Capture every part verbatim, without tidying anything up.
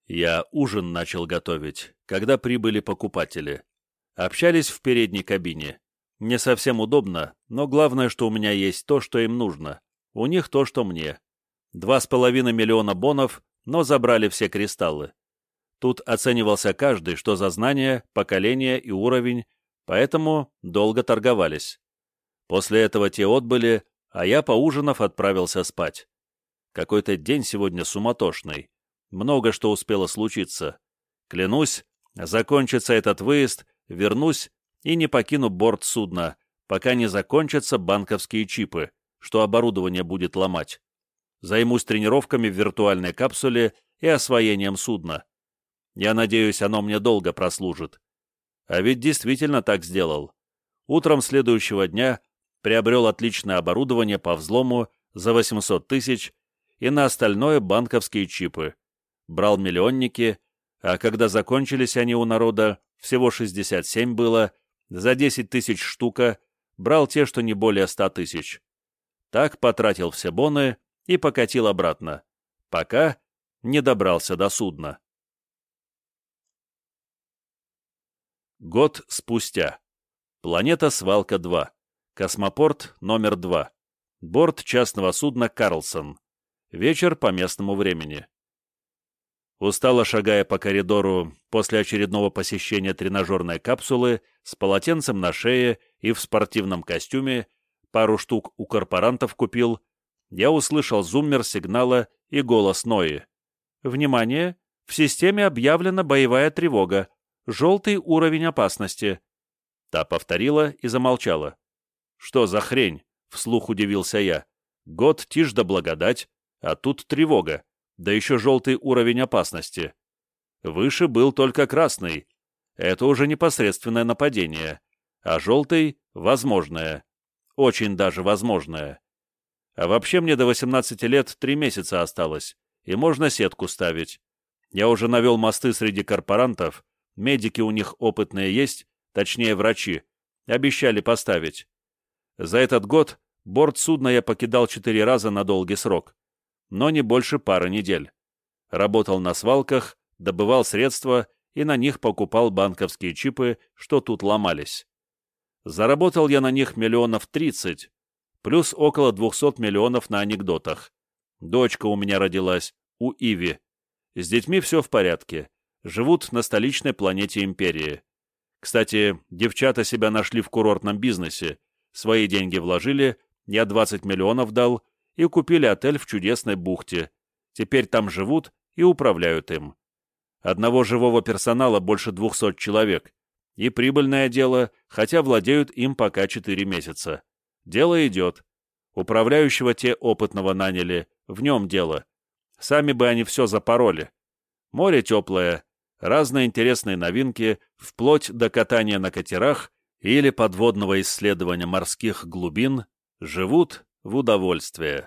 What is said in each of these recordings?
Я ужин начал готовить, когда прибыли покупатели. Общались в передней кабине. Не совсем удобно, но главное, что у меня есть то, что им нужно. У них то, что мне. Два с половиной миллиона бонов, но забрали все кристаллы. Тут оценивался каждый, что за знание, поколение и уровень, поэтому долго торговались. После этого те отбыли, а я, поужинав, отправился спать. Какой-то день сегодня суматошный. Много что успело случиться. Клянусь, закончится этот выезд, вернусь и не покину борт судна, пока не закончатся банковские чипы, что оборудование будет ломать. Займусь тренировками в виртуальной капсуле и освоением судна. Я надеюсь, оно мне долго прослужит. А ведь действительно так сделал. Утром следующего дня приобрел отличное оборудование по взлому за восемьсот тысяч и на остальное банковские чипы. Брал миллионники, а когда закончились они у народа, всего шестьдесят семь было, за десять тысяч штука, брал те, что не более ста тысяч. Так потратил все боны и покатил обратно, пока не добрался до судна. Год спустя. Планета Свалка-два. Космопорт номер два. Борт частного судна «Карлсон». Вечер по местному времени. Устало шагая по коридору после очередного посещения тренажерной капсулы с полотенцем на шее и в спортивном костюме, пару штук у корпорантов купил, я услышал зуммер сигнала и голос Нои. «Внимание! В системе объявлена боевая тревога. Желтый уровень опасности». Та повторила и замолчала. «Что за хрень?» — вслух удивился я. «Год, тишь да благодать, а тут тревога, да еще желтый уровень опасности. Выше был только красный. Это уже непосредственное нападение, а желтый — возможное. Очень даже возможное. А вообще мне до восемнадцати лет три месяца осталось, и можно сетку ставить. Я уже навел мосты среди корпорантов, медики у них опытные есть, точнее врачи, обещали поставить. За этот год борт судна я покидал четыре раза на долгий срок, но не больше пары недель. Работал на свалках, добывал средства и на них покупал банковские чипы, что тут ломались. Заработал я на них миллионов тридцать, плюс около двухсот миллионов на анекдотах. Дочка у меня родилась, у Иви. С детьми все в порядке. Живут на столичной планете Империи. Кстати, девчата себя нашли в курортном бизнесе. Свои деньги вложили, я двадцать миллионов дал, и купили отель в чудесной бухте. Теперь там живут и управляют им. Одного живого персонала больше двухсот человек. И прибыльное дело, хотя владеют им пока четыре месяца. Дело идет. Управляющего те опытного наняли, в нем дело. Сами бы они все запороли. Море теплое, разные интересные новинки, вплоть до катания на катерах или подводного исследования морских глубин, живут в удовольствие.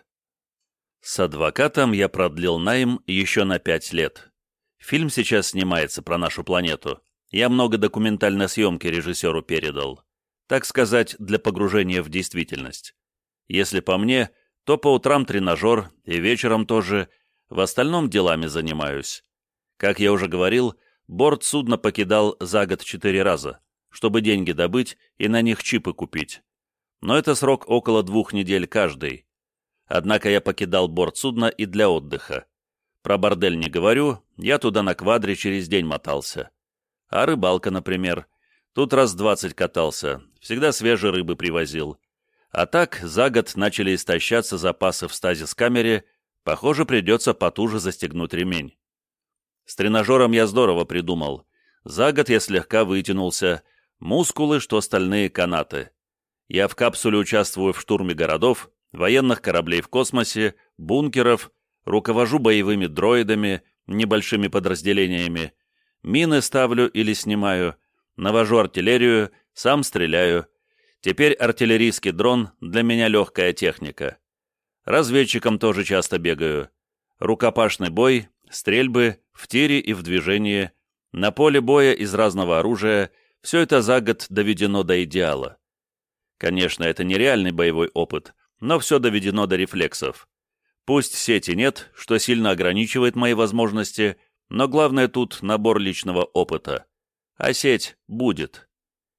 С адвокатом я продлил найм еще на пять лет. Фильм сейчас снимается про нашу планету. Я много документальной съемки режиссеру передал. Так сказать, для погружения в действительность. Если по мне, то по утрам тренажер и вечером тоже, в остальном делами занимаюсь. Как я уже говорил, борт судна покидал за год четыре раза, чтобы деньги добыть и на них чипы купить. Но это срок около двух недель каждый. Однако я покидал борт судна и для отдыха. Про бордель не говорю, я туда на квадре через день мотался. А рыбалка, например. Тут раз двадцать катался, всегда свежей рыбы привозил. А так, за год начали истощаться запасы в стазис-камере, похоже, придется потуже застегнуть ремень. С тренажером я здорово придумал. За год я слегка вытянулся, мускулы, что стальные канаты. Я в капсуле участвую в штурме городов, военных кораблей в космосе, бункеров, руковожу боевыми дроидами, небольшими подразделениями, мины ставлю или снимаю, навожу артиллерию, сам стреляю. Теперь артиллерийский дрон для меня легкая техника. Разведчиком тоже часто бегаю. Рукопашный бой, стрельбы, в тире и в движении, на поле боя из разного оружия, все это за год доведено до идеала. Конечно, это нереальный боевой опыт, но все доведено до рефлексов. Пусть сети нет, что сильно ограничивает мои возможности, Но главное тут набор личного опыта. А сеть будет.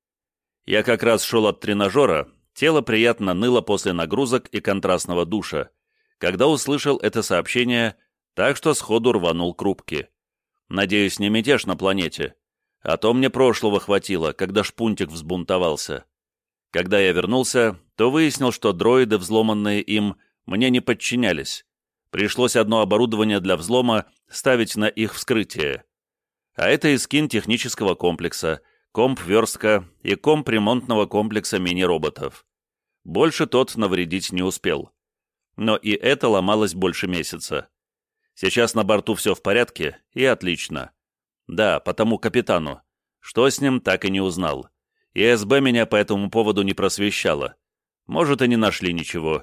Я как раз шел от тренажера, тело приятно ныло после нагрузок и контрастного душа, когда услышал это сообщение, так что сходу рванул к рубке. Надеюсь, не мятеж на планете, а то мне прошлого хватило, когда шпунтик взбунтовался. Когда я вернулся, то выяснил, что дроиды, взломанные им, мне не подчинялись. Пришлось одно оборудование для взлома ставить на их вскрытие. А это и скин технического комплекса, комп-верстка и комп ремонтного комплекса мини-роботов. Больше тот навредить не успел. Но и это ломалось больше месяца. Сейчас на борту все в порядке, и отлично. Да, потому капитану. Что с ним, так и не узнал. И СБ меня по этому поводу не просвещало. Может, и не нашли ничего.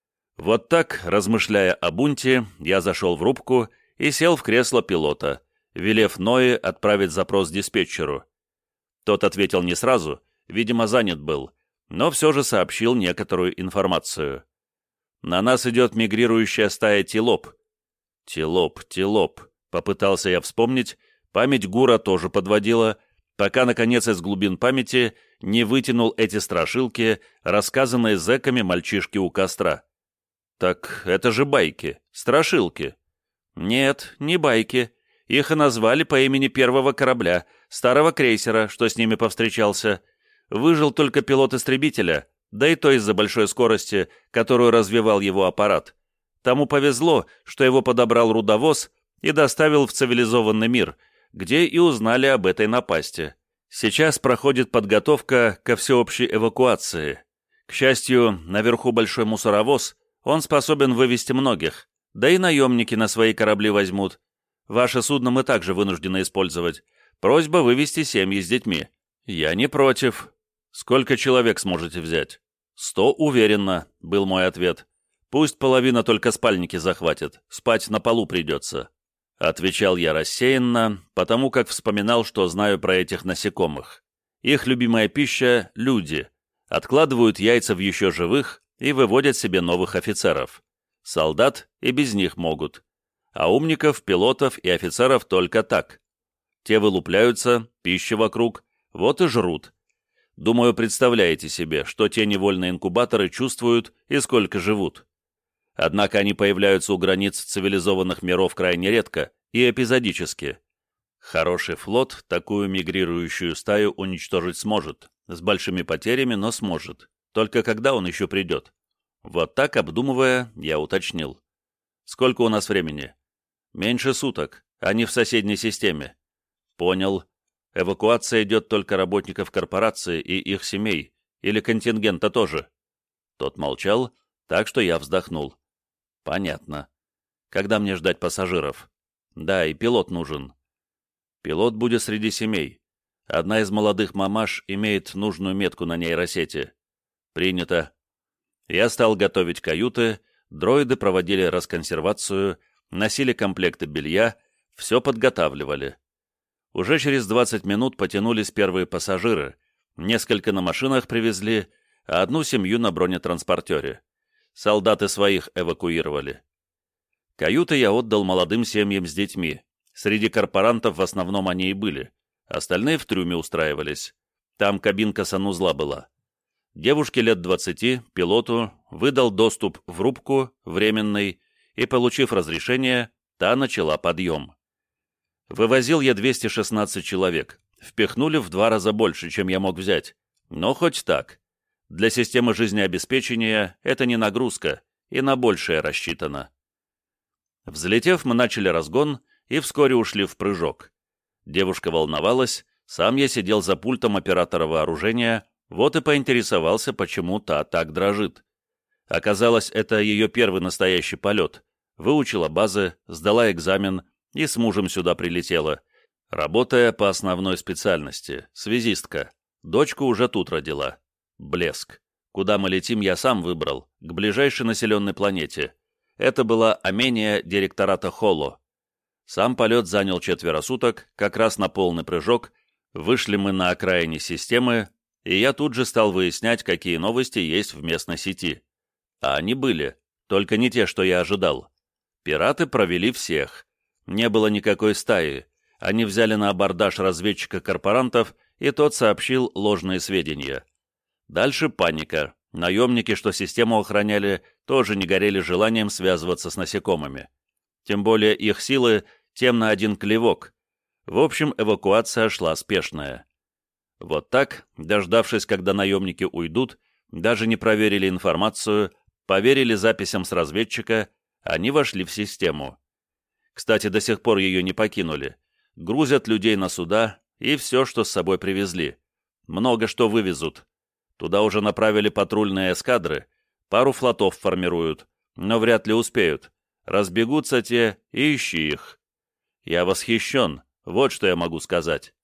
Вот так, размышляя о бунте, я зашел в рубку и сел в кресло пилота, велев Ное отправить запрос диспетчеру. Тот ответил не сразу, видимо, занят был, но все же сообщил некоторую информацию. На нас идет мигрирующая стая тилоп. Тилоп, тилоп, попытался я вспомнить, память Гура тоже подводила, пока, наконец, из глубин памяти не вытянул эти страшилки, рассказанные зэками мальчишки у костра. Так это же байки, страшилки. Нет, не байки. Их и назвали по имени первого корабля, старого крейсера, что с ними повстречался. Выжил только пилот истребителя, да и то из-за большой скорости, которую развивал его аппарат. Тому повезло, что его подобрал рудовоз и доставил в цивилизованный мир, где и узнали об этой напасти. Сейчас проходит подготовка ко всеобщей эвакуации. К счастью, наверху большой мусоровоз, он способен вывести многих, да и наемники на свои корабли возьмут. Ваше судно мы также вынуждены использовать. Просьба вывести семьи с детьми. Я не против. Сколько человек сможете взять? Сто уверенно, был мой ответ. Пусть половина только спальники захватит, спать на полу придется. Отвечал я рассеянно, потому как вспоминал, что знаю про этих насекомых. Их любимая пища — люди. Откладывают яйца в еще живых и выводят себе новых офицеров. Солдат и без них могут. А умников, пилотов и офицеров только так. Те вылупляются, пища вокруг, вот и жрут. Думаю, представляете себе, что те невольные инкубаторы чувствуют и сколько живут. Однако они появляются у границ цивилизованных миров крайне редко и эпизодически. Хороший флот такую мигрирующую стаю уничтожить сможет. С большими потерями, но сможет. Только когда он еще придет? Вот так, обдумывая, я уточнил. Сколько у нас времени? Меньше суток. Они в соседней системе. Понял. Эвакуация идет только работников корпорации и их семей. Или контингента тоже. Тот молчал, так что я вздохнул. Понятно. Когда мне ждать пассажиров? Да, и пилот нужен. Пилот будет среди семей. Одна из молодых мамаш имеет нужную метку на нейросети. Принято. Я стал готовить каюты, дроиды проводили расконсервацию, носили комплекты белья, все подготавливали. Уже через двадцать минут потянулись первые пассажиры, несколько на машинах привезли, а одну семью на бронетранспортере. Солдаты своих эвакуировали. Каюты я отдал молодым семьям с детьми. Среди корпорантов в основном они и были. Остальные в трюме устраивались. Там кабинка санузла была. Девушке лет двадцати, пилоту, выдал доступ в рубку, временный, и, получив разрешение, та начала подъем. Вывозил я двести шестнадцать человек. Впихнули в два раза больше, чем я мог взять. Но хоть так. Для системы жизнеобеспечения это не нагрузка, и на большее рассчитано. Взлетев, мы начали разгон и вскоре ушли в прыжок. Девушка волновалась, сам я сидел за пультом оператора вооружения, вот и поинтересовался, почему та так дрожит. Оказалось, это ее первый настоящий полет. Выучила базы, сдала экзамен и с мужем сюда прилетела, работая по основной специальности, связистка. Дочку уже тут родила. Блеск. Куда мы летим, я сам выбрал, к ближайшей населенной планете. Это была Амения директората Холло. Сам полет занял четверо суток, как раз на полный прыжок. Вышли мы на окраине системы, и я тут же стал выяснять, какие новости есть в местной сети. А они были, только не те, что я ожидал. Пираты провели всех. не было никакой стаи. Они взяли на абордаж разведчика корпорантов, и тот сообщил ложные сведения. Дальше паника. Наемники, что систему охраняли, тоже не горели желанием связываться с насекомыми. Тем более их силы тем на один клевок. В общем, эвакуация шла спешная. Вот так, дождавшись, когда наемники уйдут, даже не проверили информацию, поверили записям с разведчика, они вошли в систему. Кстати, до сих пор ее не покинули. Грузят людей на суда и все, что с собой привезли. Много что вывезут. Туда уже направили патрульные эскадры, пару флотов формируют, но вряд ли успеют. Разбегутся те, и ищи их. Я восхищен, вот что я могу сказать.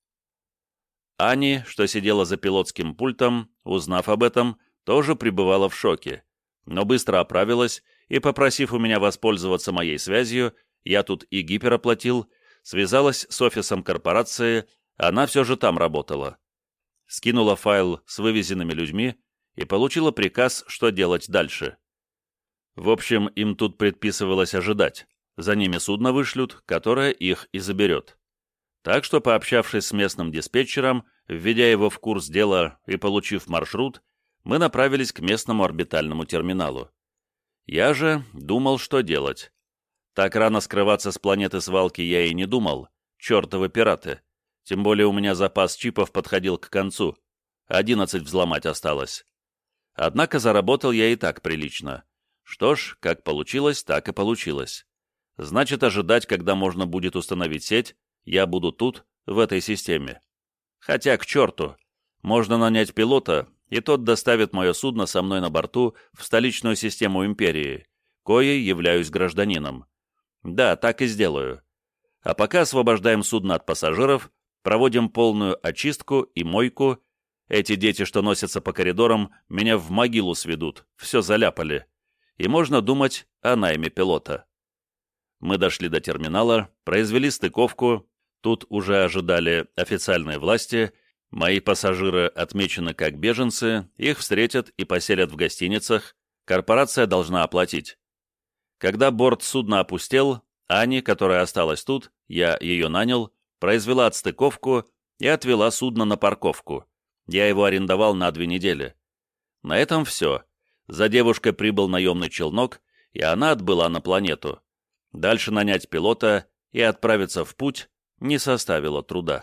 Ани, что сидела за пилотским пультом, узнав об этом, тоже пребывала в шоке, но быстро оправилась и, попросив у меня воспользоваться моей связью, я тут и гипер оплатил, связалась с офисом корпорации, она все же там работала. Скинула файл с вывезенными людьми и получила приказ, что делать дальше. В общем, им тут предписывалось ожидать. За ними судно вышлют, которое их и заберет. Так что, пообщавшись с местным диспетчером, введя его в курс дела и получив маршрут, мы направились к местному орбитальному терминалу. Я же думал, что делать. Так рано скрываться с планеты свалки я и не думал. Чертовы пираты. Тем более у меня запас чипов подходил к концу. Одиннадцать взломать осталось. Однако заработал я и так прилично. Что ж, как получилось, так и получилось. Значит, ожидать, когда можно будет установить сеть, я буду тут, в этой системе. Хотя, к черту, можно нанять пилота, и тот доставит мое судно со мной на борту в столичную систему Империи, коей являюсь гражданином. Да, так и сделаю. А пока освобождаем судно от пассажиров, проводим полную очистку и мойку. Эти дети, что носятся по коридорам, меня в могилу сведут, все заляпали. И можно думать о найме пилота. Мы дошли до терминала, произвели стыковку. Тут уже ожидали официальные власти. Мои пассажиры отмечены как беженцы, их встретят и поселят в гостиницах. Корпорация должна оплатить. Когда борт судна опустел, Ани, которая осталась тут, я ее нанял, произвела отстыковку и отвела судно на парковку. Я его арендовал на две недели. На этом все. За девушкой прибыл наемный челнок, и она отбыла на планету. Дальше нанять пилота и отправиться в путь не составило труда.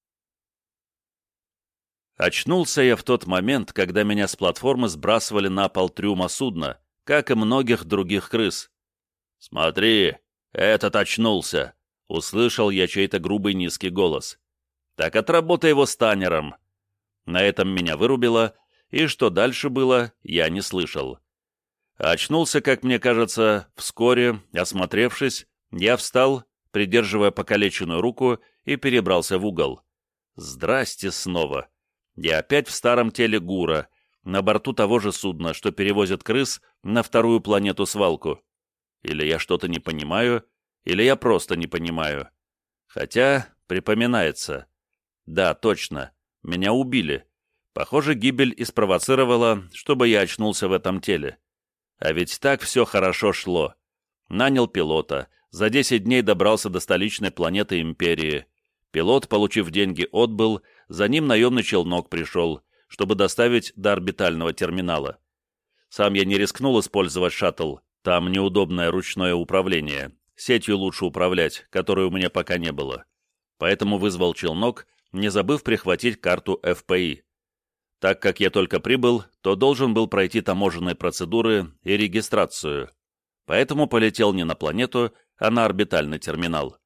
Очнулся я в тот момент, когда меня с платформы сбрасывали на пол трюма судна, как и многих других крыс. «Смотри, этот очнулся!» — услышал я чей-то грубый низкий голос. «Так отработай его станером!» На этом меня вырубило, и что дальше было, я не слышал. Очнулся, как мне кажется, вскоре, осмотревшись, я встал, придерживая покалеченную руку, и перебрался в угол. Здрасте снова. Я опять в старом теле Гура, на борту того же судна, что перевозит крыс на вторую планету-свалку. Или я что-то не понимаю, или я просто не понимаю. Хотя, припоминается. Да, точно, меня убили. Похоже, гибель и спровоцировала, чтобы я очнулся в этом теле. А ведь так все хорошо шло. Нанял пилота, за десять дней добрался до столичной планеты Империи. Пилот, получив деньги, отбыл, за ним наемный челнок пришел, чтобы доставить до орбитального терминала. Сам я не рискнул использовать шаттл, там неудобное ручное управление, сетью лучше управлять, которой у меня пока не было. Поэтому вызвал челнок, не забыв прихватить карту эф пэ и. Так как я только прибыл, то должен был пройти таможенные процедуры и регистрацию. Поэтому полетел не на планету, а на орбитальный терминал.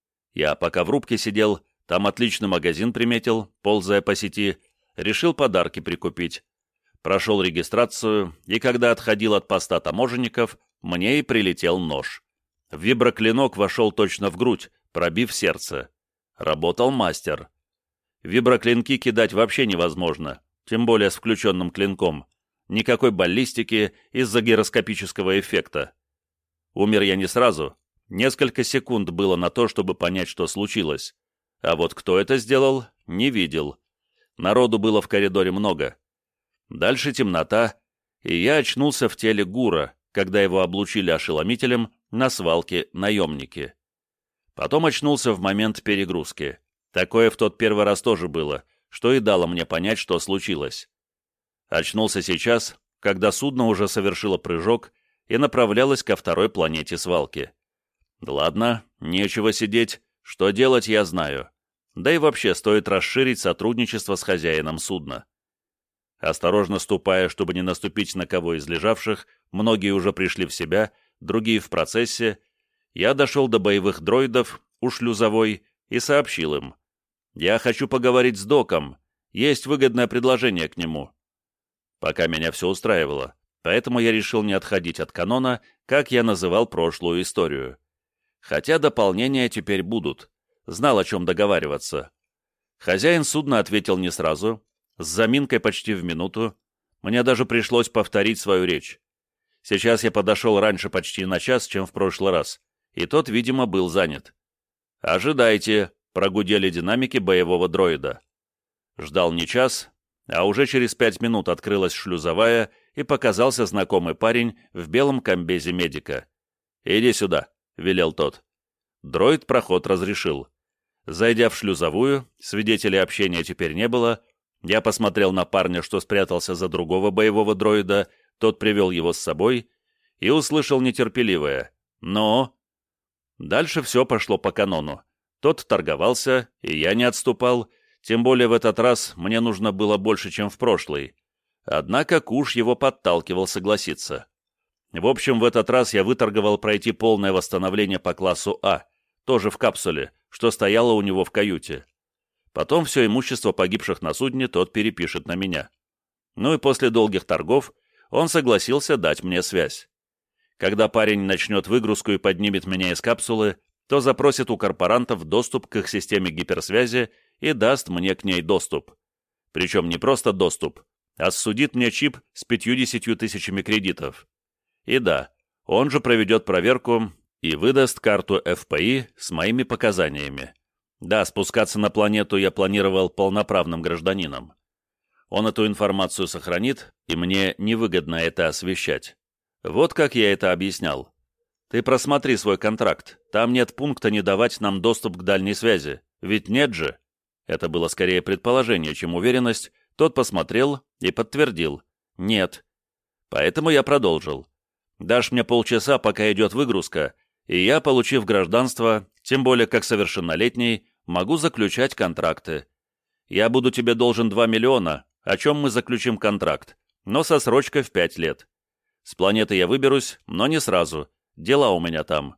Я пока в рубке сидел, там отличный магазин приметил, ползая по сети, решил подарки прикупить. Прошел регистрацию, и когда отходил от поста таможенников, мне и прилетел нож. Виброклинок вошел точно в грудь, пробив сердце. Работал мастер. Виброклинки кидать вообще невозможно, тем более с включенным клинком. Никакой баллистики из-за гироскопического эффекта. Умер я не сразу. Несколько секунд было на то, чтобы понять, что случилось. А вот кто это сделал, не видел. Народу было в коридоре много. Дальше темнота, и я очнулся в теле Гура, когда его облучили ошеломителем на свалке наемники. Потом очнулся в момент перегрузки. Такое в тот первый раз тоже было, что и дало мне понять, что случилось. Очнулся сейчас, когда судно уже совершило прыжок и направлялось ко второй планете свалки. Ладно, нечего сидеть, что делать я знаю. Да и вообще стоит расширить сотрудничество с хозяином судна. Осторожно ступая, чтобы не наступить на кого из лежавших, многие уже пришли в себя, другие в процессе, я дошел до боевых дроидов у шлюзовой и сообщил им. «Я хочу поговорить с доком, есть выгодное предложение к нему». Пока меня все устраивало, поэтому я решил не отходить от канона, как я называл прошлую историю. Хотя дополнения теперь будут, знал, о чем договариваться. Хозяин судна ответил не сразу, с заминкой почти в минуту. Мне даже пришлось повторить свою речь. Сейчас я подошел раньше почти на час, чем в прошлый раз, и тот, видимо, был занят. «Ожидайте», — прогудели динамики боевого дроида. Ждал не час, а уже через пять минут открылась шлюзовая, и показался знакомый парень в белом комбезе медика. «Иди сюда», — велел тот. Дроид проход разрешил. Зайдя в шлюзовую, свидетелей общения теперь не было. Я посмотрел на парня, что спрятался за другого боевого дроида, тот привел его с собой, и услышал нетерпеливое «Но?». Дальше все пошло по канону. Тот торговался, и я не отступал, тем более в этот раз мне нужно было больше, чем в прошлый. Однако Куш его подталкивал согласиться. В общем, в этот раз я выторговал пройти полное восстановление по классу А, тоже в капсуле, что стояло у него в каюте. Потом все имущество погибших на судне тот перепишет на меня. Ну и после долгих торгов он согласился дать мне связь. Когда парень начнет выгрузку и поднимет меня из капсулы, то запросит у корпорантов доступ к их системе гиперсвязи и даст мне к ней доступ. Причем не просто доступ, а ссудит мне чип с пятьюдесятью тысячами кредитов. И да, он же проведет проверку и выдаст карту эф пэ и с моими показаниями. Да, спускаться на планету я планировал полноправным гражданином. Он эту информацию сохранит, и мне невыгодно это освещать. Вот как я это объяснял. Ты просмотри свой контракт, там нет пункта не давать нам доступ к дальней связи, ведь нет же. Это было скорее предположение, чем уверенность. Тот посмотрел и подтвердил. Нет. Поэтому я продолжил. Дашь мне полчаса, пока идет выгрузка, и я, получив гражданство, тем более как совершеннолетний, могу заключать контракты. Я буду тебе должен два миллиона, о чем мы заключим контракт, но со срочкой в пять лет. С планеты я выберусь, но не сразу, дела у меня там.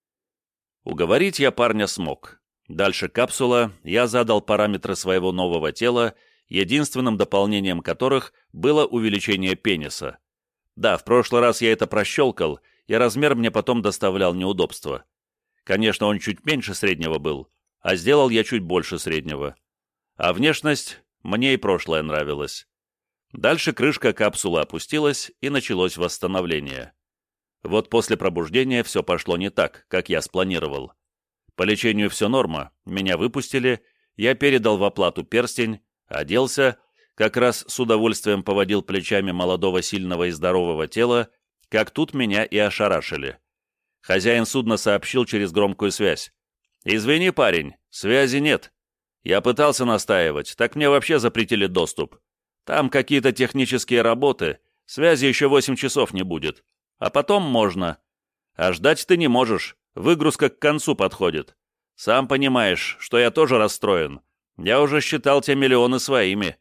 Уговорить я парня смог. Дальше капсула, я задал параметры своего нового тела, единственным дополнением которых было увеличение пениса. Да, в прошлый раз я это прощелкал, и размер мне потом доставлял неудобства. Конечно, он чуть меньше среднего был, а сделал я чуть больше среднего. А внешность мне и прошлое нравилось. Дальше крышка капсулы опустилась, и началось восстановление. Вот после пробуждения все пошло не так, как я спланировал. По лечению все норма, меня выпустили, я передал в оплату перстень, оделся, как раз с удовольствием поводил плечами молодого, сильного и здорового тела, как тут меня и ошарашили. Хозяин судна сообщил через громкую связь. «Извини, парень, связи нет. Я пытался настаивать, так мне вообще запретили доступ. Там какие-то технические работы, связи еще восемь часов не будет. А потом можно. А ждать ты не можешь, выгрузка к концу подходит. Сам понимаешь, что я тоже расстроен. Я уже считал те миллионы своими».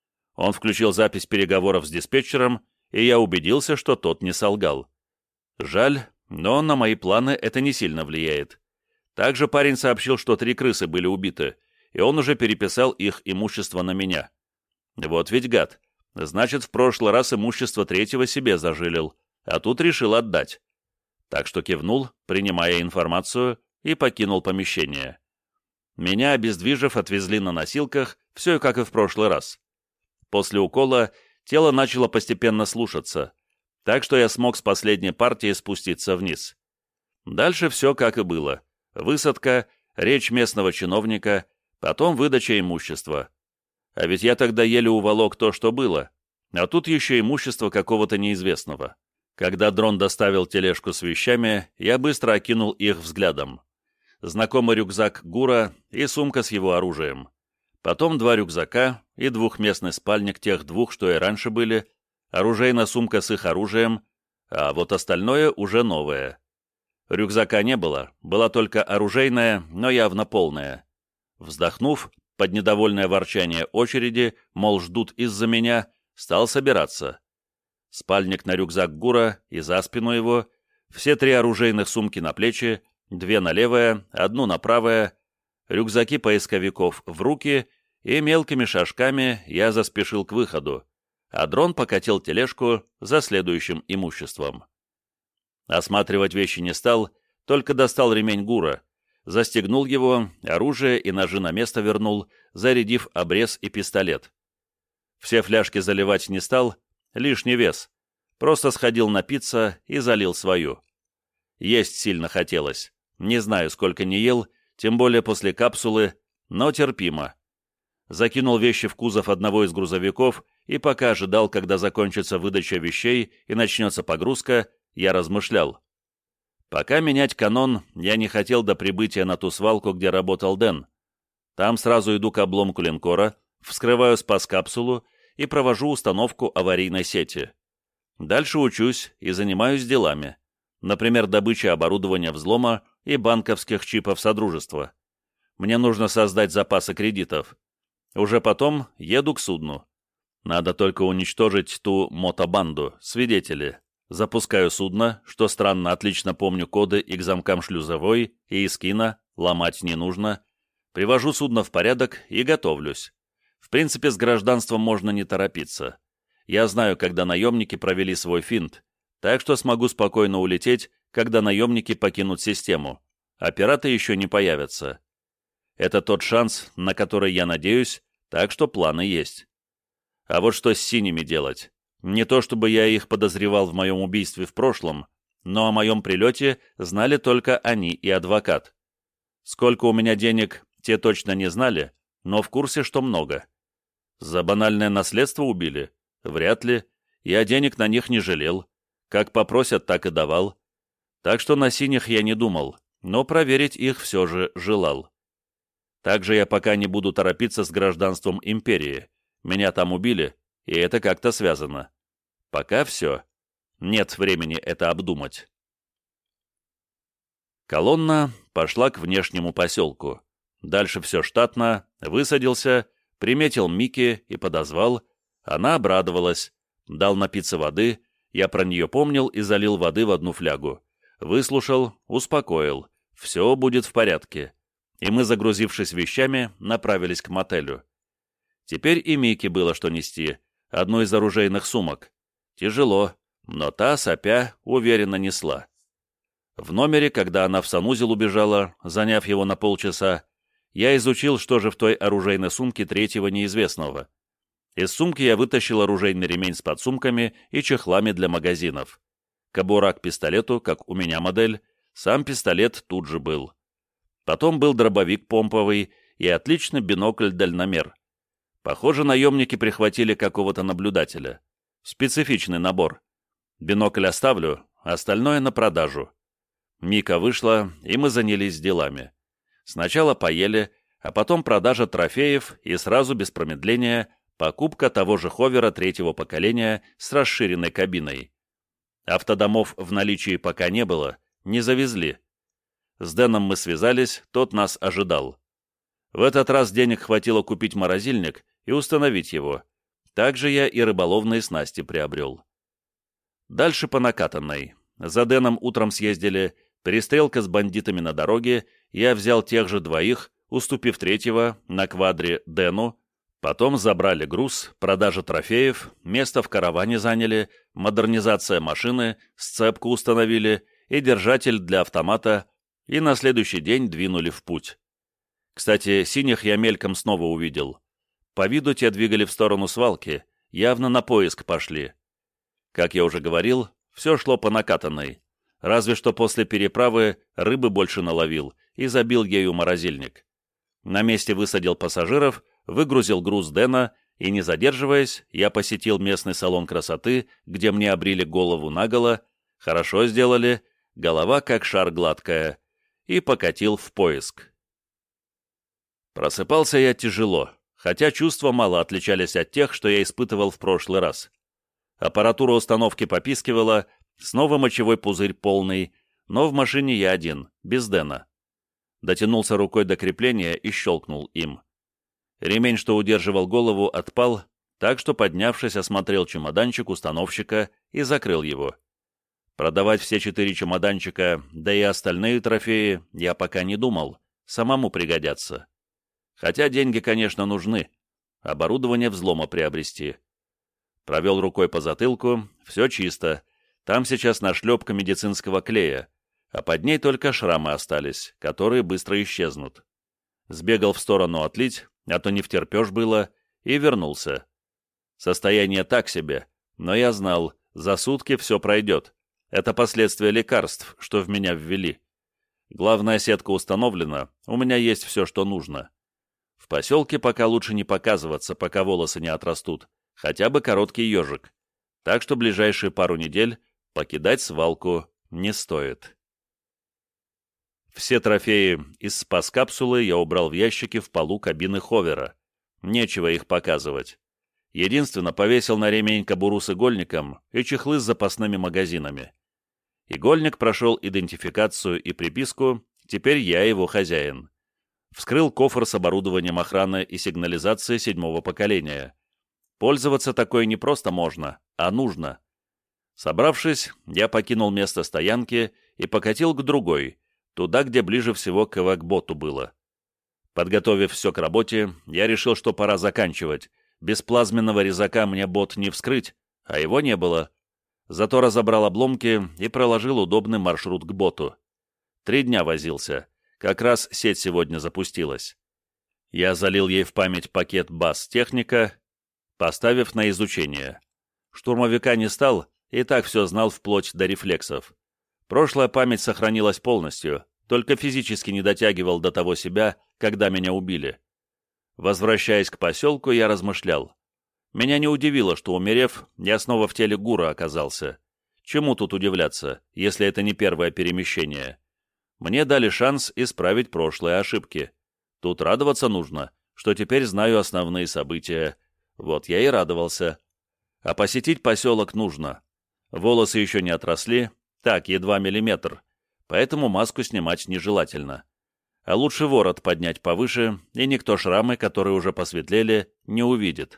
Он включил запись переговоров с диспетчером, и я убедился, что тот не солгал. Жаль, но на мои планы это не сильно влияет. Также парень сообщил, что три крысы были убиты, и он уже переписал их имущество на меня. Вот ведь гад. Значит, в прошлый раз имущество третьего себе зажилил, а тут решил отдать. Так что кивнул, принимая информацию, и покинул помещение. Меня, обездвижив, отвезли на носилках, все как и в прошлый раз. После укола тело начало постепенно слушаться, так что я смог с последней партии спуститься вниз. Дальше все как и было. Высадка, речь местного чиновника, потом выдача имущества. А ведь я тогда еле уволок то, что было. А тут еще имущество какого-то неизвестного. Когда дрон доставил тележку с вещами, я быстро окинул их взглядом. знакомый рюкзак Гура и сумка с его оружием. Потом два рюкзака и двухместный спальник тех двух, что и раньше были, оружейная сумка с их оружием, а вот остальное уже новое. Рюкзака не было, была только оружейная, но явно полная. Вздохнув, под недовольное ворчание очереди, мол, ждут из-за меня, стал собираться. Спальник на рюкзак Гура и за спину его, все три оружейных сумки на плечи, две на левое, одну на правое, рюкзаки поисковиков в руки, и мелкими шажками я заспешил к выходу, а дрон покатил тележку за следующим имуществом. Осматривать вещи не стал, только достал ремень Гура, застегнул его, оружие и ножи на место вернул, зарядив обрез и пистолет. Все фляжки заливать не стал, лишний вес, просто сходил напиться и залил свою. Есть сильно хотелось, не знаю, сколько не ел, тем более после капсулы, но терпимо. Закинул вещи в кузов одного из грузовиков, и пока ожидал, когда закончится выдача вещей и начнется погрузка, я размышлял. Пока менять канон я не хотел до прибытия на ту свалку, где работал Дэн. Там сразу иду к обломку линкора, вскрываю спас-капсулу и провожу установку аварийной сети. Дальше учусь и занимаюсь делами, например, добычей оборудования взлома и банковских чипов Содружества. Мне нужно создать запасы кредитов. Уже потом еду к судну. Надо только уничтожить ту мотобанду, свидетели. Запускаю судно, что странно, отлично помню коды и к замкам шлюзовой, и эскина, ломать не нужно. Привожу судно в порядок и готовлюсь. В принципе, с гражданством можно не торопиться. Я знаю, когда наемники провели свой финт, так что смогу спокойно улететь, когда наемники покинут систему, а пираты еще не появятся. Это тот шанс, на который я надеюсь, так что планы есть. А вот что с синими делать? Не то чтобы я их подозревал в моем убийстве в прошлом, но о моем прилете знали только они и адвокат. Сколько у меня денег, те точно не знали, но в курсе, что много. За банальное наследство убили? Вряд ли. Я денег на них не жалел. Как попросят, так и давал. Так что на синих я не думал, но проверить их все же желал. Также я пока не буду торопиться с гражданством империи. Меня там убили, и это как-то связано. Пока все. Нет времени это обдумать. Колонна пошла к внешнему поселку. Дальше все штатно, высадился, приметил Микки и подозвал. Она обрадовалась. Дал напиться воды, я про нее помнил и залил воды в одну флягу. Выслушал, успокоил. Все будет в порядке. И мы, загрузившись вещами, направились к мотелю. Теперь и Микки было что нести, одну из оружейных сумок. Тяжело, но та, сопя, уверенно несла. В номере, когда она в санузел убежала, заняв его на полчаса, я изучил, что же в той оружейной сумке третьего неизвестного. Из сумки я вытащил оружейный ремень с подсумками и чехлами для магазинов. Кобура к пистолету, как у меня модель, сам пистолет тут же был. Потом был дробовик помповый и отличный бинокль-дальномер. Похоже, наемники прихватили какого-то наблюдателя. Специфичный набор. Бинокль оставлю, остальное на продажу. Мика вышла, и мы занялись делами. Сначала поели, а потом продажа трофеев и сразу, без промедления, покупка того же ховера третьего поколения с расширенной кабиной. Автодомов в наличии пока не было, не завезли. С Дэном мы связались, тот нас ожидал. В этот раз денег хватило купить морозильник и установить его. Также я и рыболовные снасти приобрел. Дальше по накатанной. За Дэном утром съездили, перестрелка с бандитами на дороге, я взял тех же двоих, уступив третьего на квадре Дэну, потом забрали груз, продажа трофеев, место в караване заняли, модернизация машины, сцепку установили и держатель для автомата, и на следующий день двинули в путь. Кстати, синих я мельком снова увидел. По виду те двигали в сторону свалки, явно на поиск пошли. Как я уже говорил, все шло по накатанной, разве что после переправы рыбы больше наловил и забил ею морозильник. На месте высадил пассажиров, выгрузил груз Дэна, и, не задерживаясь, я посетил местный салон красоты, где мне обрили голову наголо, хорошо сделали, голова как шар гладкая, и покатил в поиск. Просыпался я тяжело, хотя чувства мало отличались от тех, что я испытывал в прошлый раз. Аппаратура установки попискивала, снова мочевой пузырь полный, но в машине я один, без Дэна. Дотянулся рукой до крепления и щелкнул им. Ремень, что удерживал голову, отпал, так что, поднявшись, осмотрел чемоданчик установщика и закрыл его. Продавать все четыре чемоданчика, да и остальные трофеи, я пока не думал, самому пригодятся. Хотя деньги, конечно, нужны, оборудование взлома приобрести. Провел рукой по затылку, все чисто, там сейчас нашлепка медицинского клея, а под ней только шрамы остались, которые быстро исчезнут. Сбегал в сторону отлить, а то не втерпешь было, и вернулся. Состояние так себе, но я знал, за сутки все пройдет. Это последствия лекарств, что в меня ввели. Главная сетка установлена, у меня есть все, что нужно. В поселке пока лучше не показываться, пока волосы не отрастут, хотя бы короткий ежик. Так что ближайшие пару недель покидать свалку не стоит. Все трофеи из спас-капсулы я убрал в ящики в полу кабины ховера. Нечего их показывать. Единственно, повесил на ремень кобуру с игольником и чехлы с запасными магазинами. Игольник прошел идентификацию и приписку, теперь я его хозяин. Вскрыл кофр с оборудованием охраны и сигнализации седьмого поколения. Пользоваться такой не просто можно, а нужно. Собравшись, я покинул место стоянки и покатил к другой, туда, где ближе всего к эвакботу было. Подготовив все к работе, я решил, что пора заканчивать. Без плазменного резака мне бот не вскрыть, а его не было. Зато разобрал обломки и проложил удобный маршрут к боту. Три дня возился. Как раз сеть сегодня запустилась. Я залил ей в память пакет баз техника, поставив на изучение. Штурмовика не стал, и так все знал вплоть до рефлексов. Прошлая память сохранилась полностью, только физически не дотягивал до того себя, когда меня убили. Возвращаясь к поселку, я размышлял. Меня не удивило, что, умерев, я снова в теле Гура оказался. Чему тут удивляться, если это не первое перемещение? Мне дали шанс исправить прошлые ошибки. Тут радоваться нужно, что теперь знаю основные события. Вот я и радовался. А посетить поселок нужно. Волосы еще не отросли, так, едва миллиметр, поэтому маску снимать нежелательно. А лучше ворот поднять повыше, и никто шрамы, которые уже посветлели, не увидит.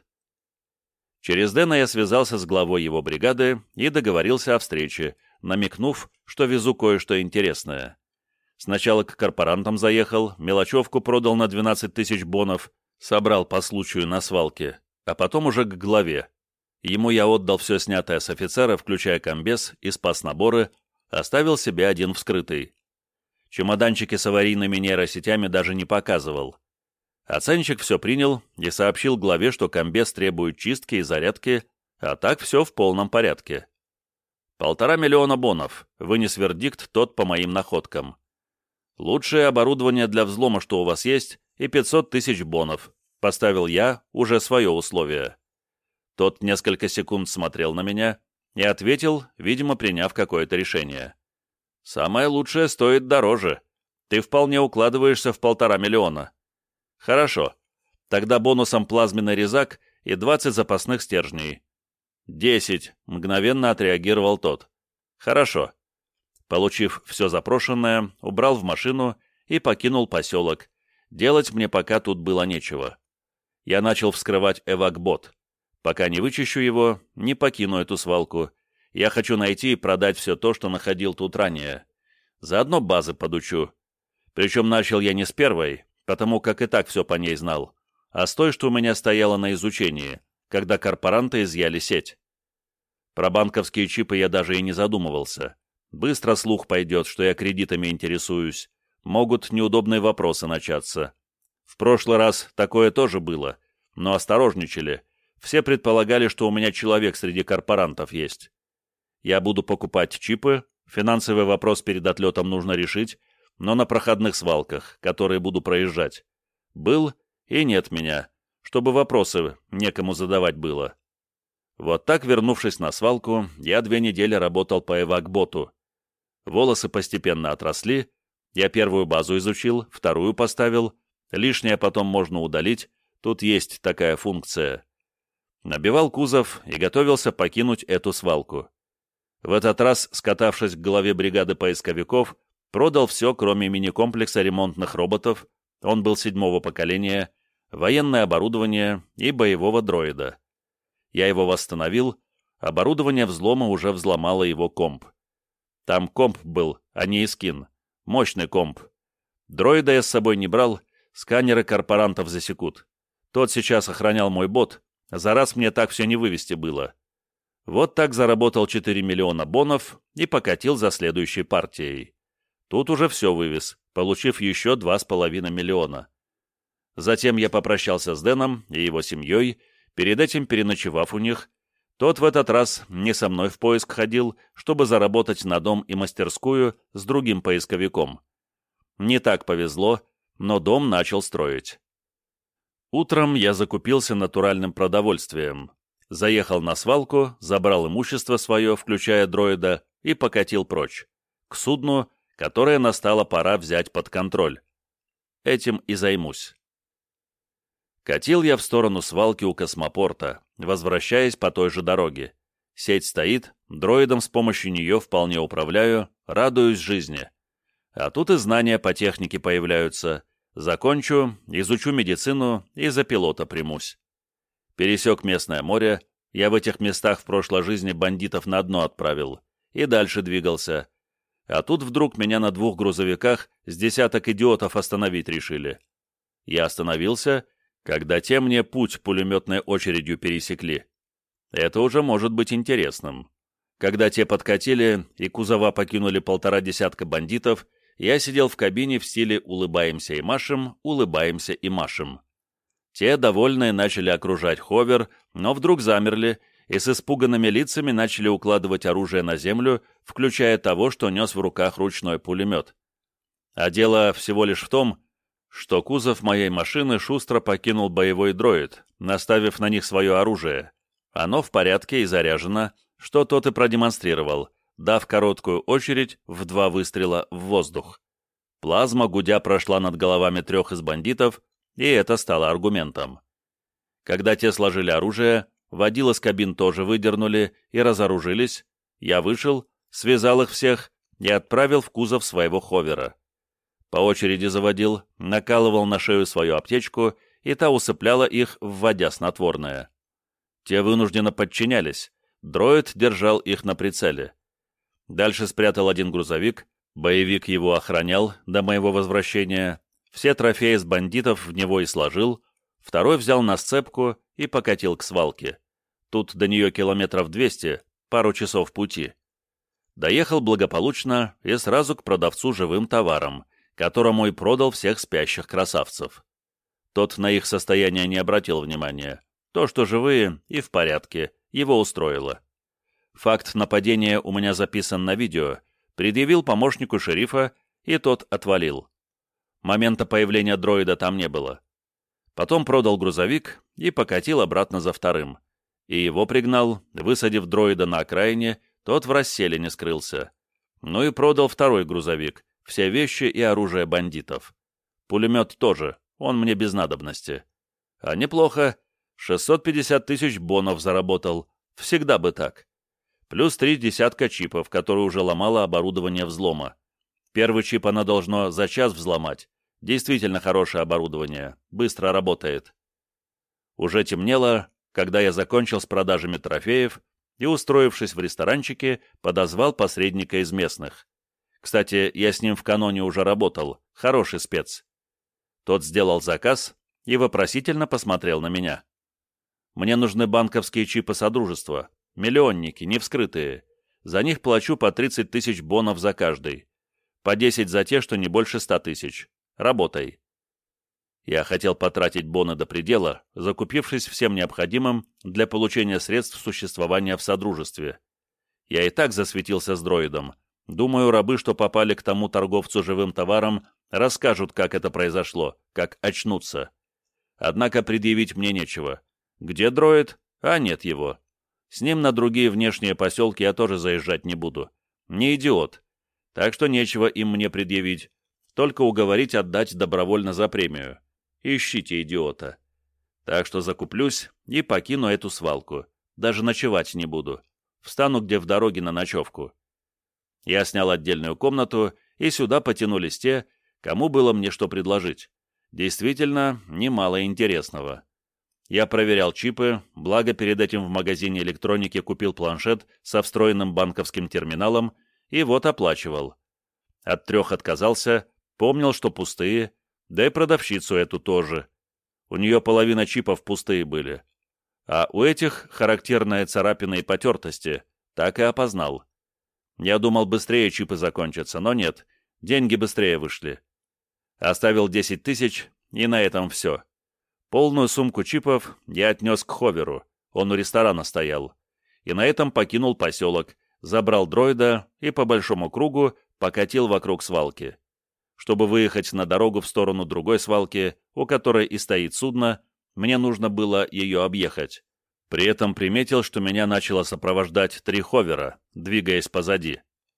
Через Дэна я связался с главой его бригады и договорился о встрече, намекнув, что везу кое-что интересное. Сначала к корпорантам заехал, мелочевку продал на двенадцать тысяч бонов, собрал по случаю на свалке, а потом уже к главе. Ему я отдал все снятое с офицера, включая комбез и спас-наборы, оставил себе один вскрытый. Чемоданчики с аварийными нейросетями даже не показывал. Оценщик все принял и сообщил главе, что комбез требует чистки и зарядки, а так все в полном порядке. Полтора миллиона бонов, вынес вердикт тот по моим находкам. Лучшее оборудование для взлома, что у вас есть, и пятьсот тысяч бонов, поставил я уже свое условие. Тот несколько секунд смотрел на меня и ответил, видимо, приняв какое-то решение. «Самое лучшее стоит дороже. Ты вполне укладываешься в полтора миллиона». «Хорошо. Тогда бонусом плазменный резак и двадцать запасных стержней». «Десять», — мгновенно отреагировал тот. «Хорошо». Получив все запрошенное, убрал в машину и покинул поселок. Делать мне пока тут было нечего. Я начал вскрывать эвакбот. Пока не вычищу его, не покину эту свалку. Я хочу найти и продать все то, что находил тут ранее. Заодно базы подучу. Причем начал я не с первой, потому как и так все по ней знал, а с той, что у меня стояло на изучении, когда корпоранты изъяли сеть. Про банковские чипы я даже и не задумывался. Быстро слух пойдет, что я кредитами интересуюсь. Могут неудобные вопросы начаться. В прошлый раз такое тоже было, но осторожничали. Все предполагали, что у меня человек среди корпорантов есть. Я буду покупать чипы, финансовый вопрос перед отлетом нужно решить, но на проходных свалках, которые буду проезжать. Был и нет меня, чтобы вопросы некому задавать было. Вот так, вернувшись на свалку, я две недели работал по эвакботу. Волосы постепенно отросли, Я первую базу изучил, вторую поставил, лишнее потом можно удалить, тут есть такая функция. Набивал кузов и готовился покинуть эту свалку. В этот раз, скатавшись к главе бригады поисковиков, продал все, кроме мини-комплекса ремонтных роботов, он был седьмого поколения, военное оборудование и боевого дроида. Я его восстановил, оборудование взлома уже взломало его комп. Там комп был, а не искин. Мощный комп. Дроида я с собой не брал, сканеры корпорантов засекут. Тот сейчас охранял мой бот, за раз мне так все не вывести было. Вот так заработал четыре миллиона бонов и покатил за следующей партией. Тут уже все вывез, получив еще два с половиной миллиона. Затем я попрощался с Дэном и его семьей, перед этим переночевав у них. Тот в этот раз не со мной в поиск ходил, чтобы заработать на дом и мастерскую с другим поисковиком. Не так повезло, но дом начал строить. Утром я закупился натуральным продовольствием. Заехал на свалку, забрал имущество свое, включая дроида, и покатил прочь. К судну, которое настала пора взять под контроль. Этим и займусь. Катил я в сторону свалки у космопорта, возвращаясь по той же дороге. Сеть стоит, дроидом с помощью нее вполне управляю, радуюсь жизни. А тут и знания по технике появляются. Закончу, изучу медицину и за пилота примусь. Пересек местное море, я в этих местах в прошлой жизни бандитов на дно отправил, и дальше двигался. А тут вдруг меня на двух грузовиках с десяток идиотов остановить решили. Я остановился, когда те мне путь пулеметной очередью пересекли. Это уже может быть интересным. Когда те подкатили и кузова покинули полтора десятка бандитов, я сидел в кабине в стиле «улыбаемся и машем, улыбаемся и машем». Те, довольные, начали окружать ховер, но вдруг замерли и с испуганными лицами начали укладывать оружие на землю, включая того, что нес в руках ручной пулемет. А дело всего лишь в том, что кузов моей машины шустро покинул боевой дроид, наставив на них свое оружие. Оно в порядке и заряжено, что тот и продемонстрировал, дав короткую очередь в два выстрела в воздух. Плазма гудя прошла над головами трех из бандитов, и это стало аргументом. Когда те сложили оружие, водила с кабин тоже выдернули и разоружились, я вышел, связал их всех и отправил в кузов своего ховера. По очереди заводил, накалывал на шею свою аптечку, и та усыпляла их, вводя снотворное. Те вынужденно подчинялись, дроид держал их на прицеле. Дальше спрятал один грузовик, боевик его охранял до моего возвращения, все трофеи с бандитов в него и сложил, второй взял на сцепку и покатил к свалке. Тут до нее километров двести, пару часов пути. Доехал благополучно и сразу к продавцу живым товаром, которому и продал всех спящих красавцев. Тот на их состояние не обратил внимания. То, что живые и в порядке, его устроило. Факт нападения у меня записан на видео, предъявил помощнику шерифа, и тот отвалил. Момента появления дроида там не было. Потом продал грузовик и покатил обратно за вторым. И его пригнал, высадив дроида на окраине, тот в расселине скрылся. Ну и продал второй грузовик, все вещи и оружие бандитов. Пулемет тоже, он мне без надобности. А неплохо, шестьсот пятьдесят тысяч бонов заработал, всегда бы так. Плюс три десятка чипов, которые уже ломало оборудование взлома. Первый чип она должно за час взломать. Действительно хорошее оборудование, быстро работает. Уже темнело, когда я закончил с продажами трофеев и, устроившись в ресторанчике, подозвал посредника из местных. Кстати, я с ним в каноне уже работал, хороший спец. Тот сделал заказ и вопросительно посмотрел на меня. Мне нужны банковские чипы Содружества, миллионники, не вскрытые. За них плачу по тридцать тысяч бонов за каждый. По десять за те, что не больше ста тысяч. Работай. Я хотел потратить боны до предела, закупившись всем необходимым для получения средств существования в Содружестве. Я и так засветился с дроидом. Думаю, рабы, что попали к тому торговцу живым товаром, расскажут, как это произошло, как очнутся. Однако предъявить мне нечего. Где дроид? А нет его. С ним на другие внешние поселки я тоже заезжать не буду. Не идиот. Так что нечего им мне предъявить. только уговорить отдать добровольно за премию. Ищите идиота. Так что закуплюсь и покину эту свалку. Даже ночевать не буду. Встану где в дороге на ночевку. Я снял отдельную комнату, и сюда потянулись те, кому было мне что предложить. Действительно, немало интересного. Я проверял чипы, благо перед этим в магазине электроники купил планшет со встроенным банковским терминалом и вот оплачивал. От трех отказался, помнил, что пустые, да и продавщицу эту тоже. У нее половина чипов пустые были. А у этих характерные царапины и потертости, так и опознал. Я думал, быстрее чипы закончатся, но нет, деньги быстрее вышли. Оставил десять тысяч, и на этом все. Полную сумку чипов я отнес к Ховеру, он у ресторана стоял. И на этом покинул поселок, забрал дроида и по большому кругу покатил вокруг свалки. Чтобы выехать на дорогу в сторону другой свалки, у которой и стоит судно, мне нужно было ее объехать. При этом приметил, что меня начало сопровождать три Ховера, двигаясь позади.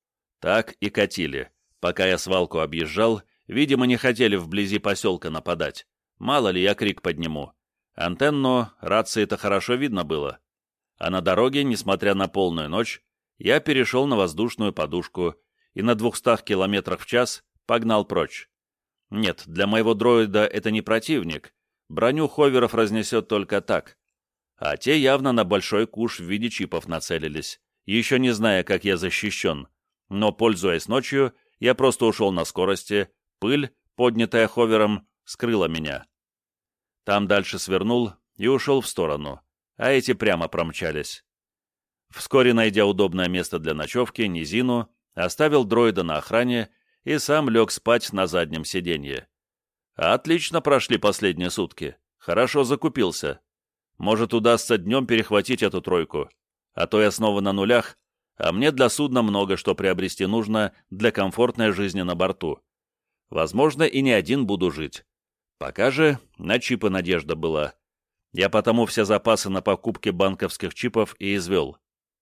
Так и катили. Пока я свалку объезжал, видимо, не хотели вблизи поселка нападать. Мало ли я крик подниму. Антенну, рации-то хорошо видно было. А на дороге, несмотря на полную ночь, я перешел на воздушную подушку и на двухстах километрах в час погнал прочь. Нет, для моего дроида это не противник. Броню ховеров разнесет только так. А те явно на большой куш в виде чипов нацелились, еще не зная, как я защищен. Но, пользуясь ночью, я просто ушел на скорости, пыль, поднятая ховером, скрыла меня. Там дальше свернул и ушел в сторону, а эти прямо промчались. Вскоре, найдя удобное место для ночевки, низину, оставил дроида на охране и сам лег спать на заднем сиденье. Отлично прошли последние сутки. Хорошо закупился. Может, удастся днем перехватить эту тройку. А то я снова на нулях, а мне для судна много что приобрести нужно для комфортной жизни на борту. Возможно, и не один буду жить. Пока же на чипы надежда была. Я потому все запасы на покупки банковских чипов и извел.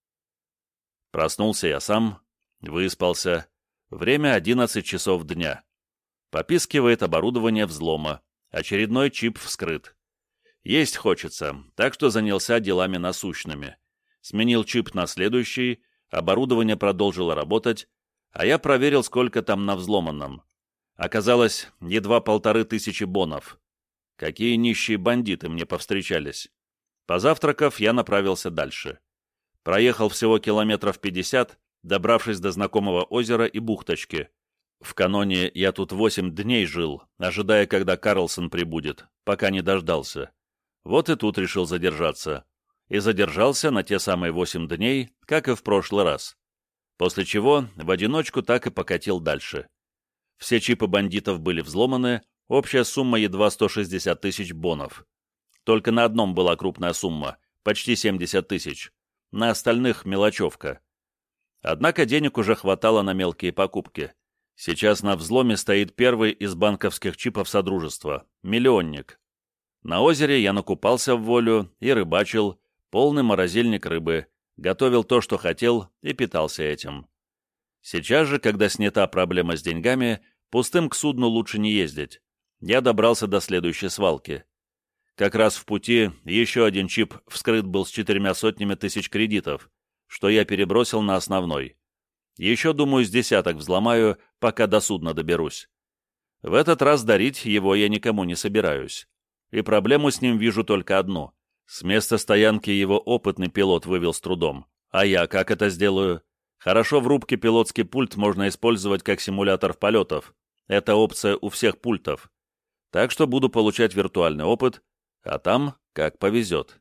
Проснулся я сам, выспался. Время одиннадцать часов дня. Попискивает оборудование взлома. Очередной чип вскрыт. Есть хочется, так что занялся делами насущными. Сменил чип на следующий, оборудование продолжило работать, а я проверил, сколько там на взломанном. Оказалось, едва полторы тысячи бонов. Какие нищие бандиты мне повстречались. Позавтракав, я направился дальше. Проехал всего километров пятьдесят, добравшись до знакомого озера и бухточки. В каноне я тут восемь дней жил, ожидая, когда Карлсон прибудет, пока не дождался. Вот и тут решил задержаться. И задержался на те самые восемь дней, как и в прошлый раз. После чего в одиночку так и покатил дальше. Все чипы бандитов были взломаны, общая сумма едва сто шестьдесят тысяч бонов. Только на одном была крупная сумма, почти семьдесят тысяч. На остальных мелочевка. Однако денег уже хватало на мелкие покупки. Сейчас на взломе стоит первый из банковских чипов Содружества — миллионник. На озере я накупался в волю и рыбачил, полный морозильник рыбы, готовил то, что хотел, и питался этим. Сейчас же, когда снята проблема с деньгами, пустым к судну лучше не ездить. Я добрался до следующей свалки. Как раз в пути еще один чип вскрыт был с четырьмя сотнями тысяч кредитов, что я перебросил на основной. Еще, думаю, с десяток взломаю, пока до судна доберусь. В этот раз дарить его я никому не собираюсь. И проблему с ним вижу только одну. С места стоянки его опытный пилот вывел с трудом. А я как это сделаю? Хорошо, в рубке пилотский пульт можно использовать как симулятор полетов. Это опция у всех пультов. Так что буду получать виртуальный опыт, а там как повезет.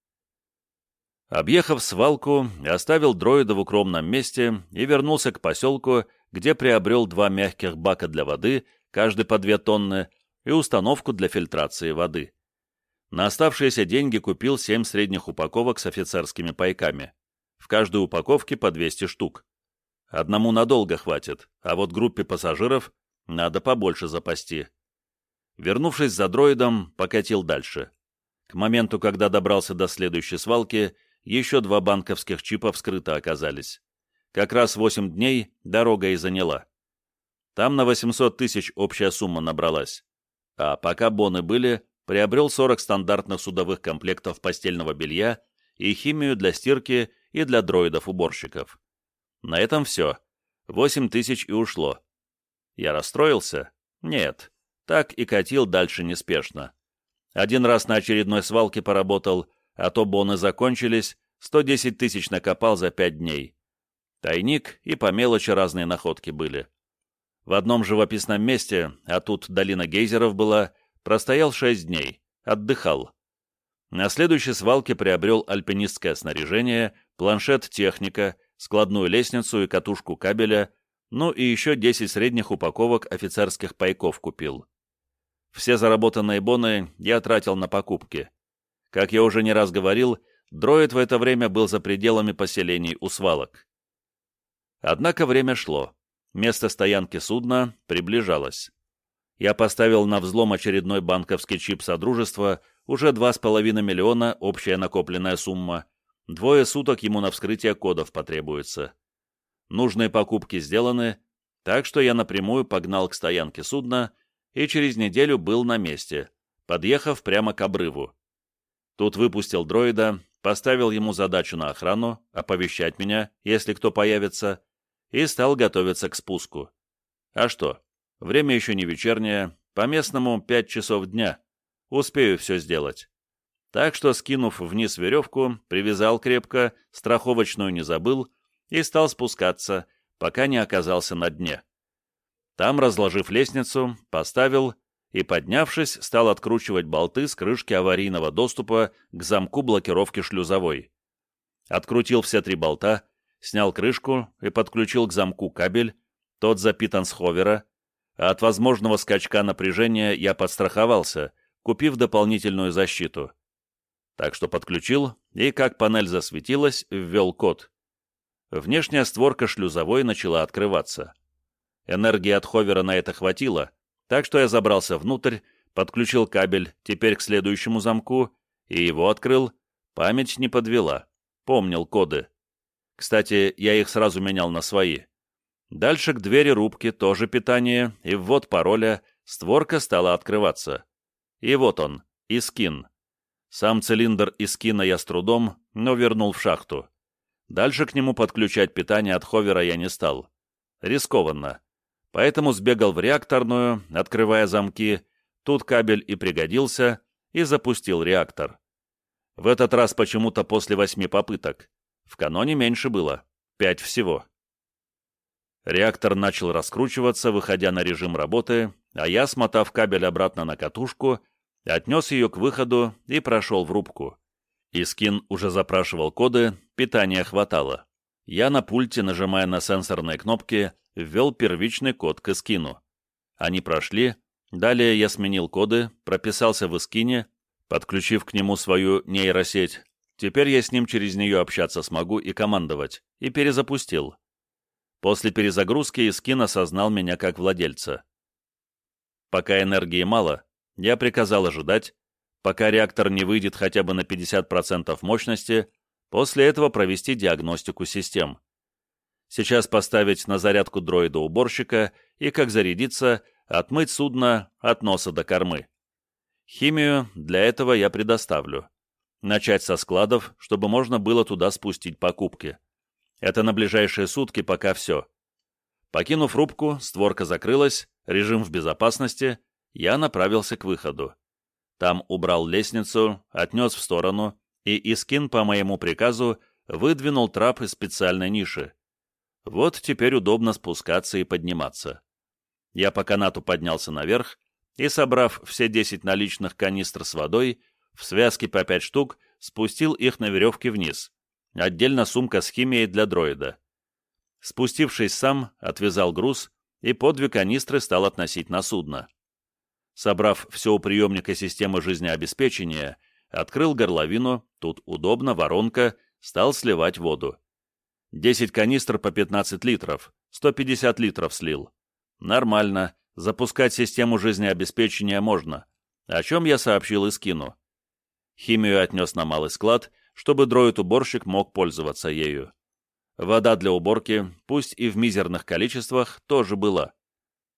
Объехав свалку, оставил дроида в укромном месте и вернулся к поселку, где приобрел два мягких бака для воды, каждый по две тонны, и установку для фильтрации воды. На оставшиеся деньги купил семь средних упаковок с офицерскими пайками. В каждой упаковке по двести штук. Одному надолго хватит, а вот группе пассажиров надо побольше запасти. Вернувшись за дроидом, покатил дальше. К моменту, когда добрался до следующей свалки, еще два банковских чипа вскрыто оказались. Как раз восемь дней дорога и заняла. Там на восемьсот тысяч общая сумма набралась. А пока боны были, приобрел сорок стандартных судовых комплектов постельного белья и химию для стирки и для дроидов-уборщиков. На этом все. восемь тысяч и ушло. Я расстроился? Нет. Так и катил дальше неспешно. Один раз на очередной свалке поработал, а то боны закончились, сто десять тысяч накопал за пять дней. Тайник и по мелочи разные находки были. В одном живописном месте, а тут долина гейзеров была, простоял шесть дней, отдыхал. На следующей свалке приобрел альпинистское снаряжение, планшет техника, складную лестницу и катушку кабеля, ну и еще десять средних упаковок офицерских пайков купил. Все заработанные боны я тратил на покупки. Как я уже не раз говорил, дроид в это время был за пределами поселений у свалок. Однако время шло. Место стоянки судна приближалось. Я поставил на взлом очередной банковский чип Содружества, уже два с половиной миллиона общая накопленная сумма. Двое суток ему на вскрытие кодов потребуется. Нужные покупки сделаны, так что я напрямую погнал к стоянке судна и через неделю был на месте, подъехав прямо к обрыву. Тут выпустил дроида, поставил ему задачу на охрану, оповещать меня, если кто появится, и стал готовиться к спуску. А что, время еще не вечернее, по-местному пять часов дня. Успею все сделать. Так что, скинув вниз веревку, привязал крепко, страховочную не забыл и стал спускаться, пока не оказался на дне. Там, разложив лестницу, поставил и, поднявшись, стал откручивать болты с крышки аварийного доступа к замку блокировки шлюзовой. Открутил все три болта, снял крышку и подключил к замку кабель, тот запитан с ховера, а от возможного скачка напряжения я подстраховался, купив дополнительную защиту. Так что подключил, и как панель засветилась, ввел код. Внешняя створка шлюзовой начала открываться. Энергии от ховера на это хватило, так что я забрался внутрь, подключил кабель, теперь к следующему замку, и его открыл. Память не подвела. Помнил коды. Кстати, я их сразу менял на свои. Дальше к двери рубки тоже питание, и ввод пароля, створка стала открываться. И вот он, Искин. Сам цилиндр Искина я с трудом, но вернул в шахту. Дальше к нему подключать питание от ховера я не стал. Рискованно. Поэтому сбегал в реакторную, открывая замки, тут кабель и пригодился, и запустил реактор. В этот раз почему-то после восьми попыток. В каноне меньше было, пять всего. Реактор начал раскручиваться, выходя на режим работы, а я, смотав кабель обратно на катушку, отнес ее к выходу и прошел в рубку. Искин уже запрашивал коды, питания хватало. Я на пульте, нажимая на сенсорные кнопки, ввел первичный код к Искину. Они прошли, далее я сменил коды, прописался в Искине, подключив к нему свою нейросеть. Теперь я с ним через нее общаться смогу и командовать, и перезапустил. После перезагрузки Искин осознал меня как владельца. Пока энергии мало, я приказал ожидать, пока реактор не выйдет хотя бы на пятьдесят процентов мощности, после этого провести диагностику систем. Сейчас поставить на зарядку дроида-уборщика и, как зарядиться, отмыть судно от носа до кормы. Химию для этого я предоставлю. Начать со складов, чтобы можно было туда спустить покупки. Это на ближайшие сутки пока все. Покинув рубку, створка закрылась, режим в безопасности, я направился к выходу. Там убрал лестницу, отнес в сторону, и Искин по моему приказу выдвинул трап из специальной ниши. Вот теперь удобно спускаться и подниматься. Я по канату поднялся наверх и, собрав все десять наличных канистр с водой, в связке по пять штук, спустил их на веревке вниз. Отдельно сумка с химией для дроида. Спустившись сам, отвязал груз и по две канистры стал относить на судно. Собрав все у приемника системы жизнеобеспечения, открыл горловину, тут удобно, воронка, стал сливать воду. десять канистр по пятнадцать литров, сто пятьдесят литров слил. Нормально, запускать систему жизнеобеспечения можно, о чем я сообщил Искину. Химию отнес на малый склад, чтобы дроид-уборщик мог пользоваться ею. Вода для уборки, пусть и в мизерных количествах, тоже была.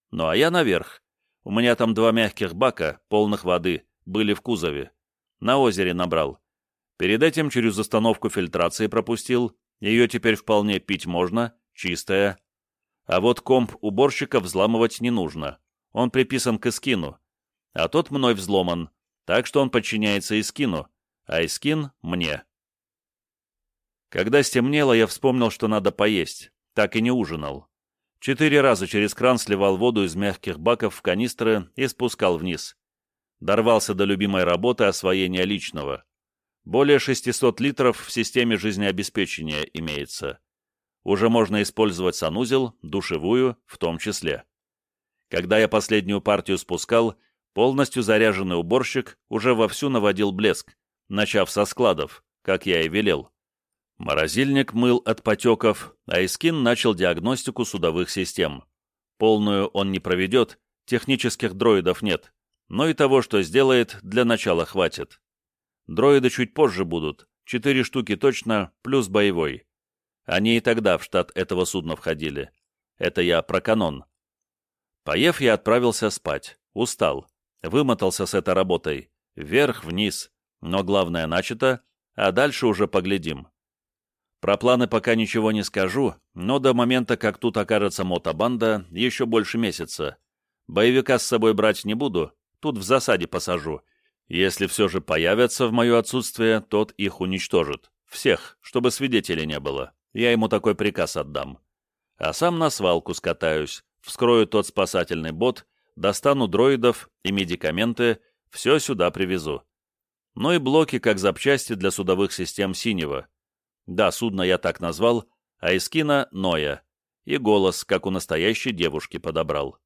Ну а я наверх. У меня там два мягких бака, полных воды, были в кузове. На озере набрал. Перед этим через установку фильтрации пропустил. Ее теперь вполне пить можно, чистая. А вот комп уборщика взламывать не нужно. Он приписан к Искину. А тот мной взломан, так что он подчиняется Искину, а Искин — мне. Когда стемнело, я вспомнил, что надо поесть. Так и не ужинал. Четыре раза через кран сливал воду из мягких баков в канистры и спускал вниз. Дорвался до любимой работы освоения личного. Более шестисот литров в системе жизнеобеспечения имеется. Уже можно использовать санузел, душевую в том числе. Когда я последнюю партию спускал, полностью заряженный уборщик уже вовсю наводил блеск, начав со складов, как я и велел. Морозильник мыл от потеков, а Искин начал диагностику судовых систем. Полную он не проведет, технических дроидов нет, но и того, что сделает, для начала хватит. Дроиды чуть позже будут, четыре штуки точно, плюс боевой. Они и тогда в штат этого судна входили. Это я про канон. Поев, я отправился спать. Устал. Вымотался с этой работой. Вверх-вниз. Но главное начато, а дальше уже поглядим. Про планы пока ничего не скажу, но до момента, как тут окажется мотобанда, еще больше месяца. Боевика с собой брать не буду, тут в засаде посажу. Если все же появятся в мое отсутствие, тот их уничтожит. Всех, чтобы свидетелей не было. Я ему такой приказ отдам. А сам на свалку скатаюсь, вскрою тот спасательный бот, достану дроидов и медикаменты, все сюда привезу. Ну и блоки как запчасти для судовых систем «Синего». Да, судно я так назвал, а Искина — Ноя. И голос, как у настоящей девушки, подобрал.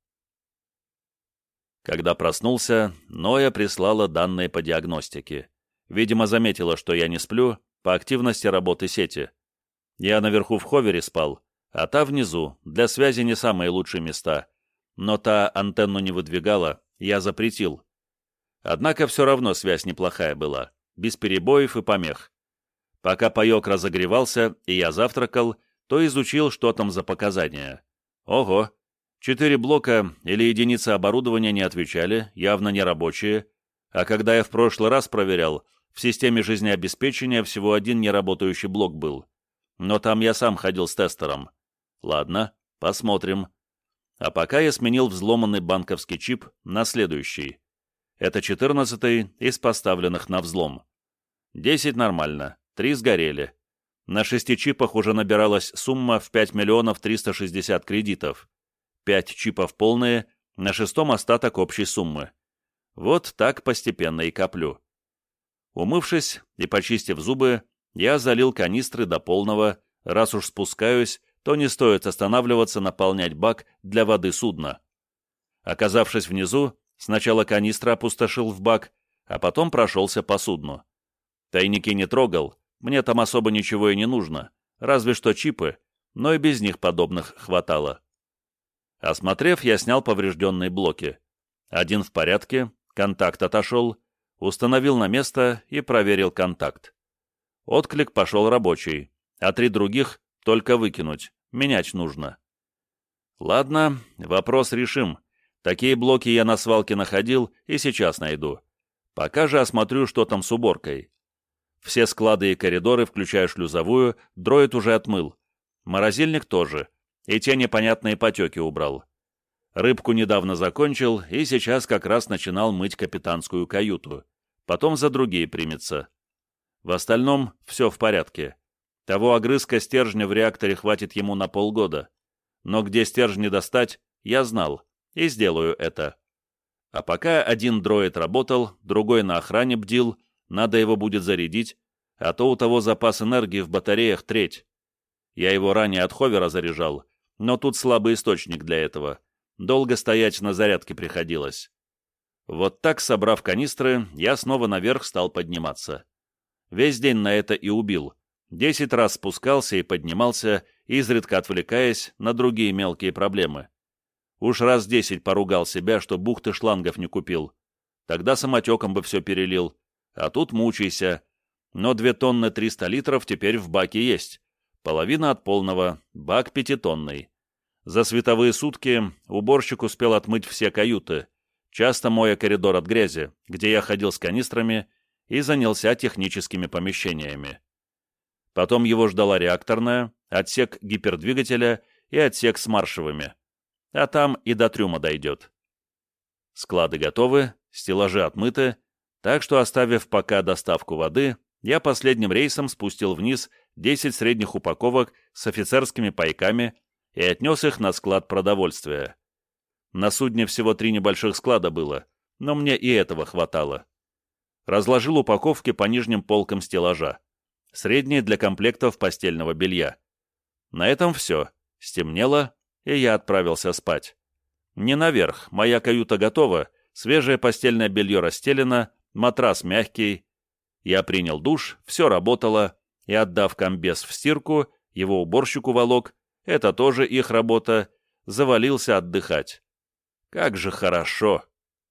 Когда проснулся, Ноя прислала данные по диагностике. Видимо, заметила, что я не сплю, по активности работы сети. Я наверху в ховере спал, а та внизу, для связи не самые лучшие места. Но та антенну не выдвигала, я запретил. Однако все равно связь неплохая была, без перебоев и помех. Пока паек разогревался и я завтракал, то изучил, что там за показания. Ого! Четыре блока или единицы оборудования не отвечали, явно не рабочие, а когда я в прошлый раз проверял, в системе жизнеобеспечения всего один неработающий блок был. Но там я сам ходил с тестером. Ладно, посмотрим. А пока я сменил взломанный банковский чип на следующий. Это четырнадцатый из поставленных на взлом. Десять нормально. Три сгорели. На шести чипах уже набиралась сумма в пять миллионов триста шестьдесят кредитов. Пять чипов полные, на шестом остаток общей суммы. Вот так постепенно и коплю. Умывшись и почистив зубы, я залил канистры до полного. Раз уж спускаюсь, то не стоит останавливаться наполнять бак для воды судна. Оказавшись внизу, сначала канистры опустошил в бак, а потом прошелся по судну. Тайники не трогал, мне там особо ничего и не нужно, разве что чипы, но и без них подобных хватало. Осмотрев, я снял поврежденные блоки. Один в порядке, контакт отошел, установил на место и проверил контакт. Отклик пошел рабочий, а три других только выкинуть, менять нужно. Ладно, вопрос решим. Такие блоки я на свалке находил и сейчас найду. Пока же осмотрю, что там с уборкой. Все склады и коридоры, включая шлюзовую, дроид уже отмыл. Морозильник тоже, и те непонятные потеки убрал. Рыбку недавно закончил, и сейчас как раз начинал мыть капитанскую каюту. Потом за другие примется. В остальном все в порядке. Того огрызка стержня в реакторе хватит ему на полгода. Но где стержни достать, я знал, и сделаю это. А пока один дроид работал, другой на охране бдил, надо его будет зарядить, а то у того запас энергии в батареях треть. Я его ранее от ховера заряжал, но тут слабый источник для этого. Долго стоять на зарядке приходилось. Вот так, собрав канистры, я снова наверх стал подниматься. Весь день на это и убил. Десять раз спускался и поднимался, изредка отвлекаясь на другие мелкие проблемы. Уж раз десять поругал себя, что бухты шлангов не купил. Тогда самотеком бы все перелил. А тут мучайся. Но две тонны триста литров теперь в баке есть. Половина от полного, бак пятитонный. За световые сутки уборщик успел отмыть все каюты, часто моя коридор от грязи, где я ходил с канистрами, и занялся техническими помещениями. Потом его ждала реакторная, отсек гипердвигателя и отсек с маршевыми. А там и до трюма дойдет. Склады готовы, стеллажи отмыты, так что, оставив пока доставку воды, я последним рейсом спустил вниз десять средних упаковок с офицерскими пайками и отнес их на склад продовольствия. На судне всего три небольших склада было, но мне и этого хватало. Разложил упаковки по нижним полкам стеллажа, средние для комплектов постельного белья. На этом все. Стемнело, и я отправился спать. Не наверх, моя каюта готова, свежее постельное белье расстелено, матрас мягкий. Я принял душ, все работало, и, отдав комбез в стирку, его уборщику волок, это тоже их работа, завалился отдыхать. Как же хорошо!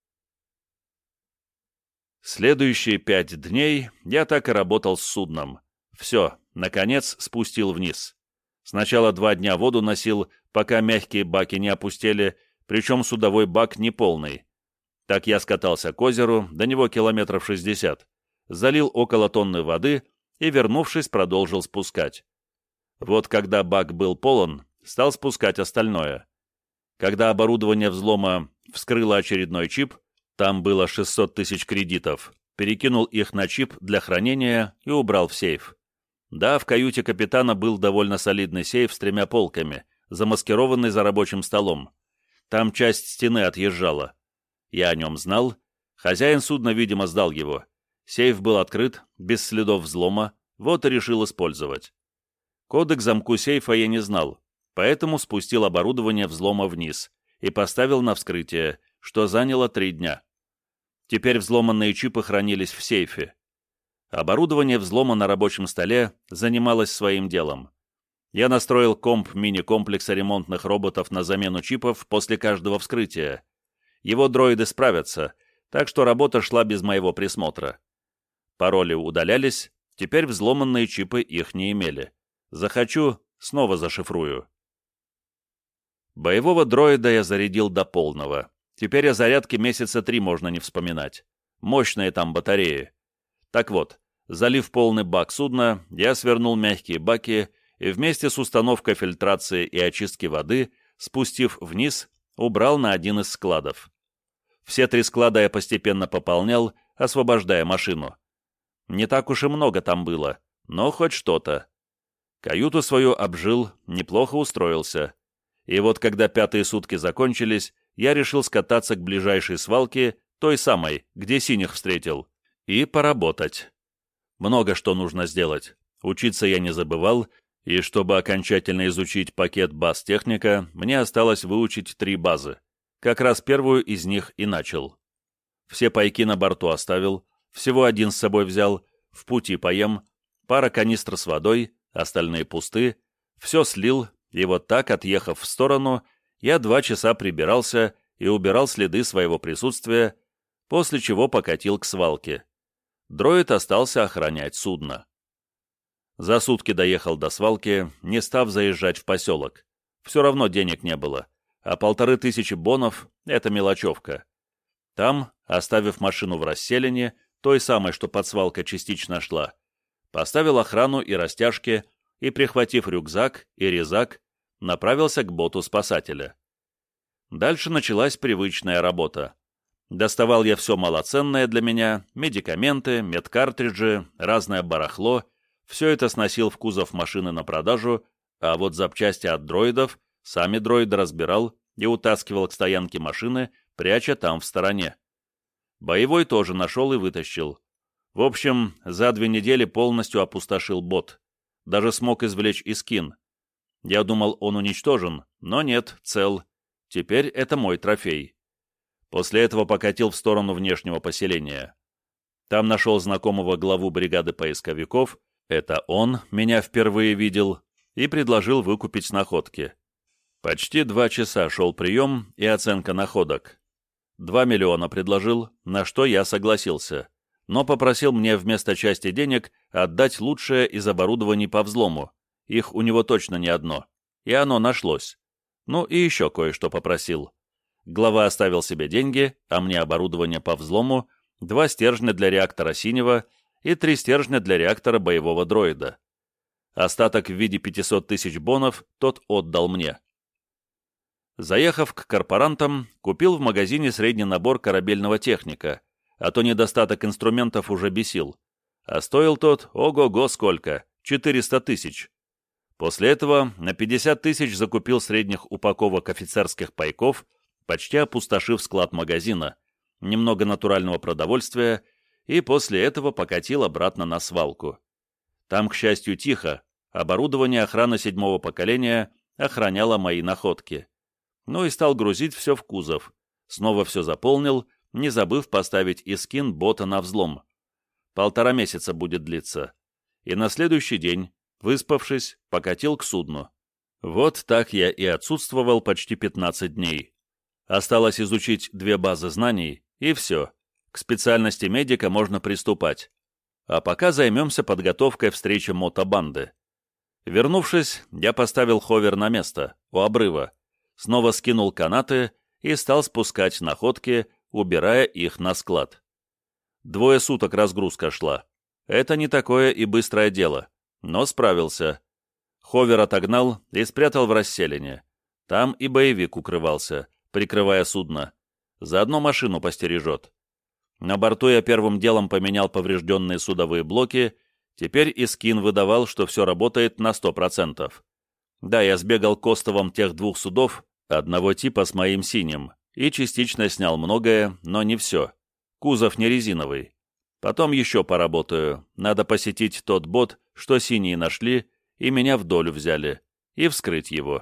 Следующие пять дней я так и работал с судном. Все, наконец, спустил вниз. Сначала два дня воду носил, пока мягкие баки не опустели, причем судовой бак не полный. Так я скатался к озеру, до него километров шестьдесят, залил около тонны воды и, вернувшись, продолжил спускать. Вот когда бак был полон, стал спускать остальное. Когда оборудование взлома вскрыло очередной чип, там было шестьсот тысяч кредитов, перекинул их на чип для хранения и убрал в сейф. Да, в каюте капитана был довольно солидный сейф с тремя полками, замаскированный за рабочим столом. Там часть стены отъезжала. Я о нем знал. Хозяин судна, видимо, сдал его. Сейф был открыт, без следов взлома, вот и решил использовать. Коды к замку сейфа я не знал, поэтому спустил оборудование взлома вниз и поставил на вскрытие, что заняло три дня. Теперь взломанные чипы хранились в сейфе. Оборудование взлома на рабочем столе занималось своим делом. Я настроил комп мини-комплекса ремонтных роботов на замену чипов после каждого вскрытия. Его дроиды справятся, так что работа шла без моего присмотра. Пароли удалялись, теперь взломанные чипы их не имели. Захочу, снова зашифрую. Боевого дроида я зарядил до полного. Теперь о зарядке месяца три можно не вспоминать. Мощные там батареи. Так вот, залив полный бак судна, я свернул мягкие баки и вместе с установкой фильтрации и очистки воды, спустив вниз, убрал на один из складов. Все три склада я постепенно пополнял, освобождая машину. Не так уж и много там было, но хоть что-то. Каюту свою обжил, неплохо устроился. И вот когда пятые сутки закончились, я решил скататься к ближайшей свалке, той самой, где синих встретил, и поработать. Много что нужно сделать. Учиться я не забывал, и чтобы окончательно изучить пакет баз техника, мне осталось выучить три базы. Как раз первую из них и начал. Все пайки на борту оставил, всего один с собой взял, в пути поем, пара канистр с водой, остальные пусты, все слил, и вот так, отъехав в сторону, я два часа прибирался и убирал следы своего присутствия, после чего покатил к свалке. Дроид остался охранять судно. За сутки доехал до свалки, не став заезжать в поселок. Все равно денег не было, а полторы тысячи бонов — это мелочевка. Там, оставив машину в расселине, той самой, что под свалкой частично шла, поставил охрану и растяжки и, прихватив рюкзак и резак, направился к боту спасателя. Дальше началась привычная работа. Доставал я все малоценное для меня, медикаменты, медкартриджи, разное барахло, все это сносил в кузов машины на продажу, а вот запчасти от дроидов сами дроиды разбирал и утаскивал к стоянке машины, пряча там в стороне. Боевой тоже нашел и вытащил. В общем, за две недели полностью опустошил бот. Даже смог извлечь искин. Я думал, он уничтожен, но нет, цел. Теперь это мой трофей. После этого покатил в сторону внешнего поселения. Там нашел знакомого главу бригады поисковиков, это он меня впервые видел, и предложил выкупить находки. Почти два часа шел прием и оценка находок. Два миллиона предложил, на что я согласился, но попросил мне вместо части денег отдать лучшее из оборудований по взлому. Их у него точно не одно, и оно нашлось. Ну и еще кое-что попросил. Глава оставил себе деньги, а мне оборудование по взлому, два стержня для реактора «Синего» и три стержня для реактора боевого дроида. Остаток в виде пятисот тысяч бонов тот отдал мне. Заехав к корпорантам, купил в магазине средний набор корабельного техника, а то недостаток инструментов уже бесил. А стоил тот, ого-го сколько, четыреста тысяч. После этого на пятьдесят тысяч закупил средних упаковок офицерских пайков, почти опустошив склад магазина, немного натурального продовольствия, и после этого покатил обратно на свалку. Там, к счастью, тихо, оборудование охраны седьмого поколения охраняло мои находки. Ну и стал грузить все в кузов. Снова все заполнил, не забыв поставить и скин бота на взлом. Полтора месяца будет длиться. И на следующий день, выспавшись, покатил к судну. Вот так я и отсутствовал почти пятнадцать дней. Осталось изучить две базы знаний, и все. К специальности медика можно приступать. А пока займемся подготовкой встречи мотобанды. Вернувшись, я поставил ховер на место, у обрыва, снова скинул канаты и стал спускать находки, убирая их на склад. Двое суток разгрузка шла. Это не такое и быстрое дело, но справился. Ховер отогнал и спрятал в расселине. Там и боевик укрывался, прикрывая судно. Заодно машину постережет. На борту я первым делом поменял поврежденные судовые блоки, теперь и скин выдавал, что все работает на сто процентов. Да, я сбегал к остовам тех двух судов, одного типа с моим синим, и частично снял многое, но не все. Кузов не резиновый. Потом еще поработаю, надо посетить тот бот, что синие нашли, и меня в долю взяли, и вскрыть его.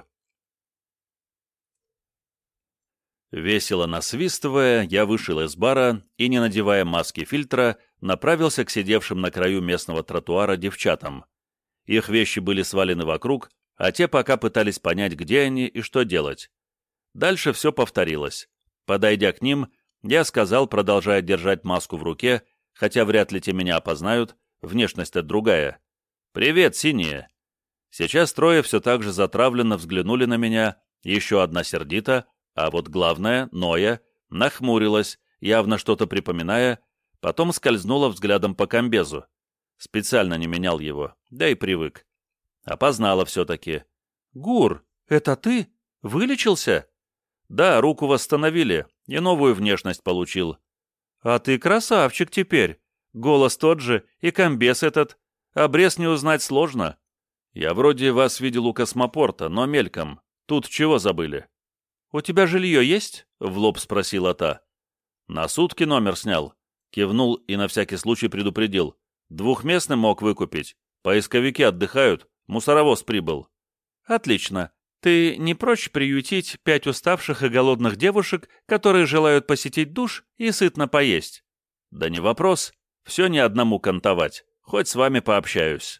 Весело насвистывая, я вышел из бара и, не надевая маски фильтра, направился к сидевшим на краю местного тротуара девчатам. Их вещи были свалены вокруг, а те пока пытались понять, где они и что делать. Дальше все повторилось. Подойдя к ним, я сказал, продолжая держать маску в руке, хотя вряд ли те меня опознают, внешность-то другая. «Привет, синие!» Сейчас трое все так же затравленно взглянули на меня, еще одна сердито, а вот главная, Ноя, нахмурилась, явно что-то припоминая, потом скользнула взглядом по комбезу. Специально не менял его, да и привык. Опознала все-таки. «Гур, это ты? Вылечился?» «Да, руку восстановили, и новую внешность получил». «А ты красавчик теперь. Голос тот же, и комбез этот. Обрез не узнать сложно». «Я вроде вас видел у космопорта, но мельком. Тут чего забыли?» «У тебя жилье есть?» — в лоб спросила та. «На сутки номер снял». Кивнул и на всякий случай предупредил. «Двухместный мог выкупить. Поисковики отдыхают, мусоровоз прибыл». «Отлично. Ты не прочь приютить пять уставших и голодных девушек, которые желают посетить душ и сытно поесть?» «Да не вопрос. Все не одному кантовать. Хоть с вами пообщаюсь».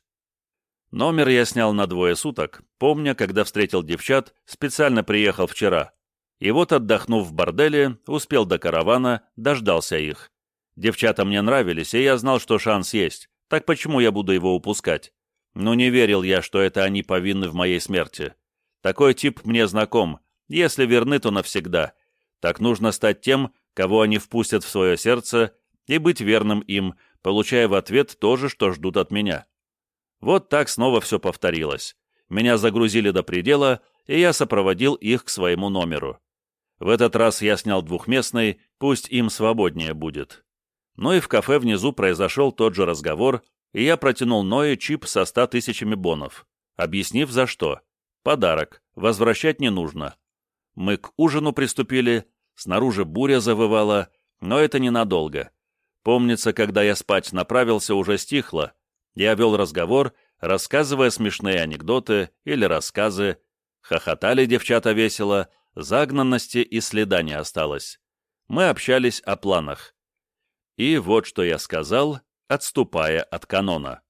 Номер я снял на двое суток, помня, когда встретил девчат, специально приехал вчера. И вот, отдохнув в борделе, успел до каравана, дождался их. Девчата мне нравились, и я знал, что шанс есть, так почему я буду его упускать? Но не верил я, что это они повинны в моей смерти. Такой тип мне знаком, если верны, то навсегда. Так нужно стать тем, кого они впустят в свое сердце, и быть верным им, получая в ответ то же, что ждут от меня. Вот так снова все повторилось. Меня загрузили до предела, и я сопроводил их к своему номеру. В этот раз я снял двухместный, пусть им свободнее будет. Ну и в кафе внизу произошел тот же разговор, и я протянул Ное чип со ста тысячами бонов, объяснив за что. Подарок, возвращать не нужно. Мы к ужину приступили, снаружи буря завывала, но это ненадолго. Помнится, когда я спать направился, уже стихло. Я вел разговор, рассказывая смешные анекдоты или рассказы. Хохотали девчата весело, загнанности и следа не осталось. Мы общались о планах. И вот что я сказал, отступая от канона.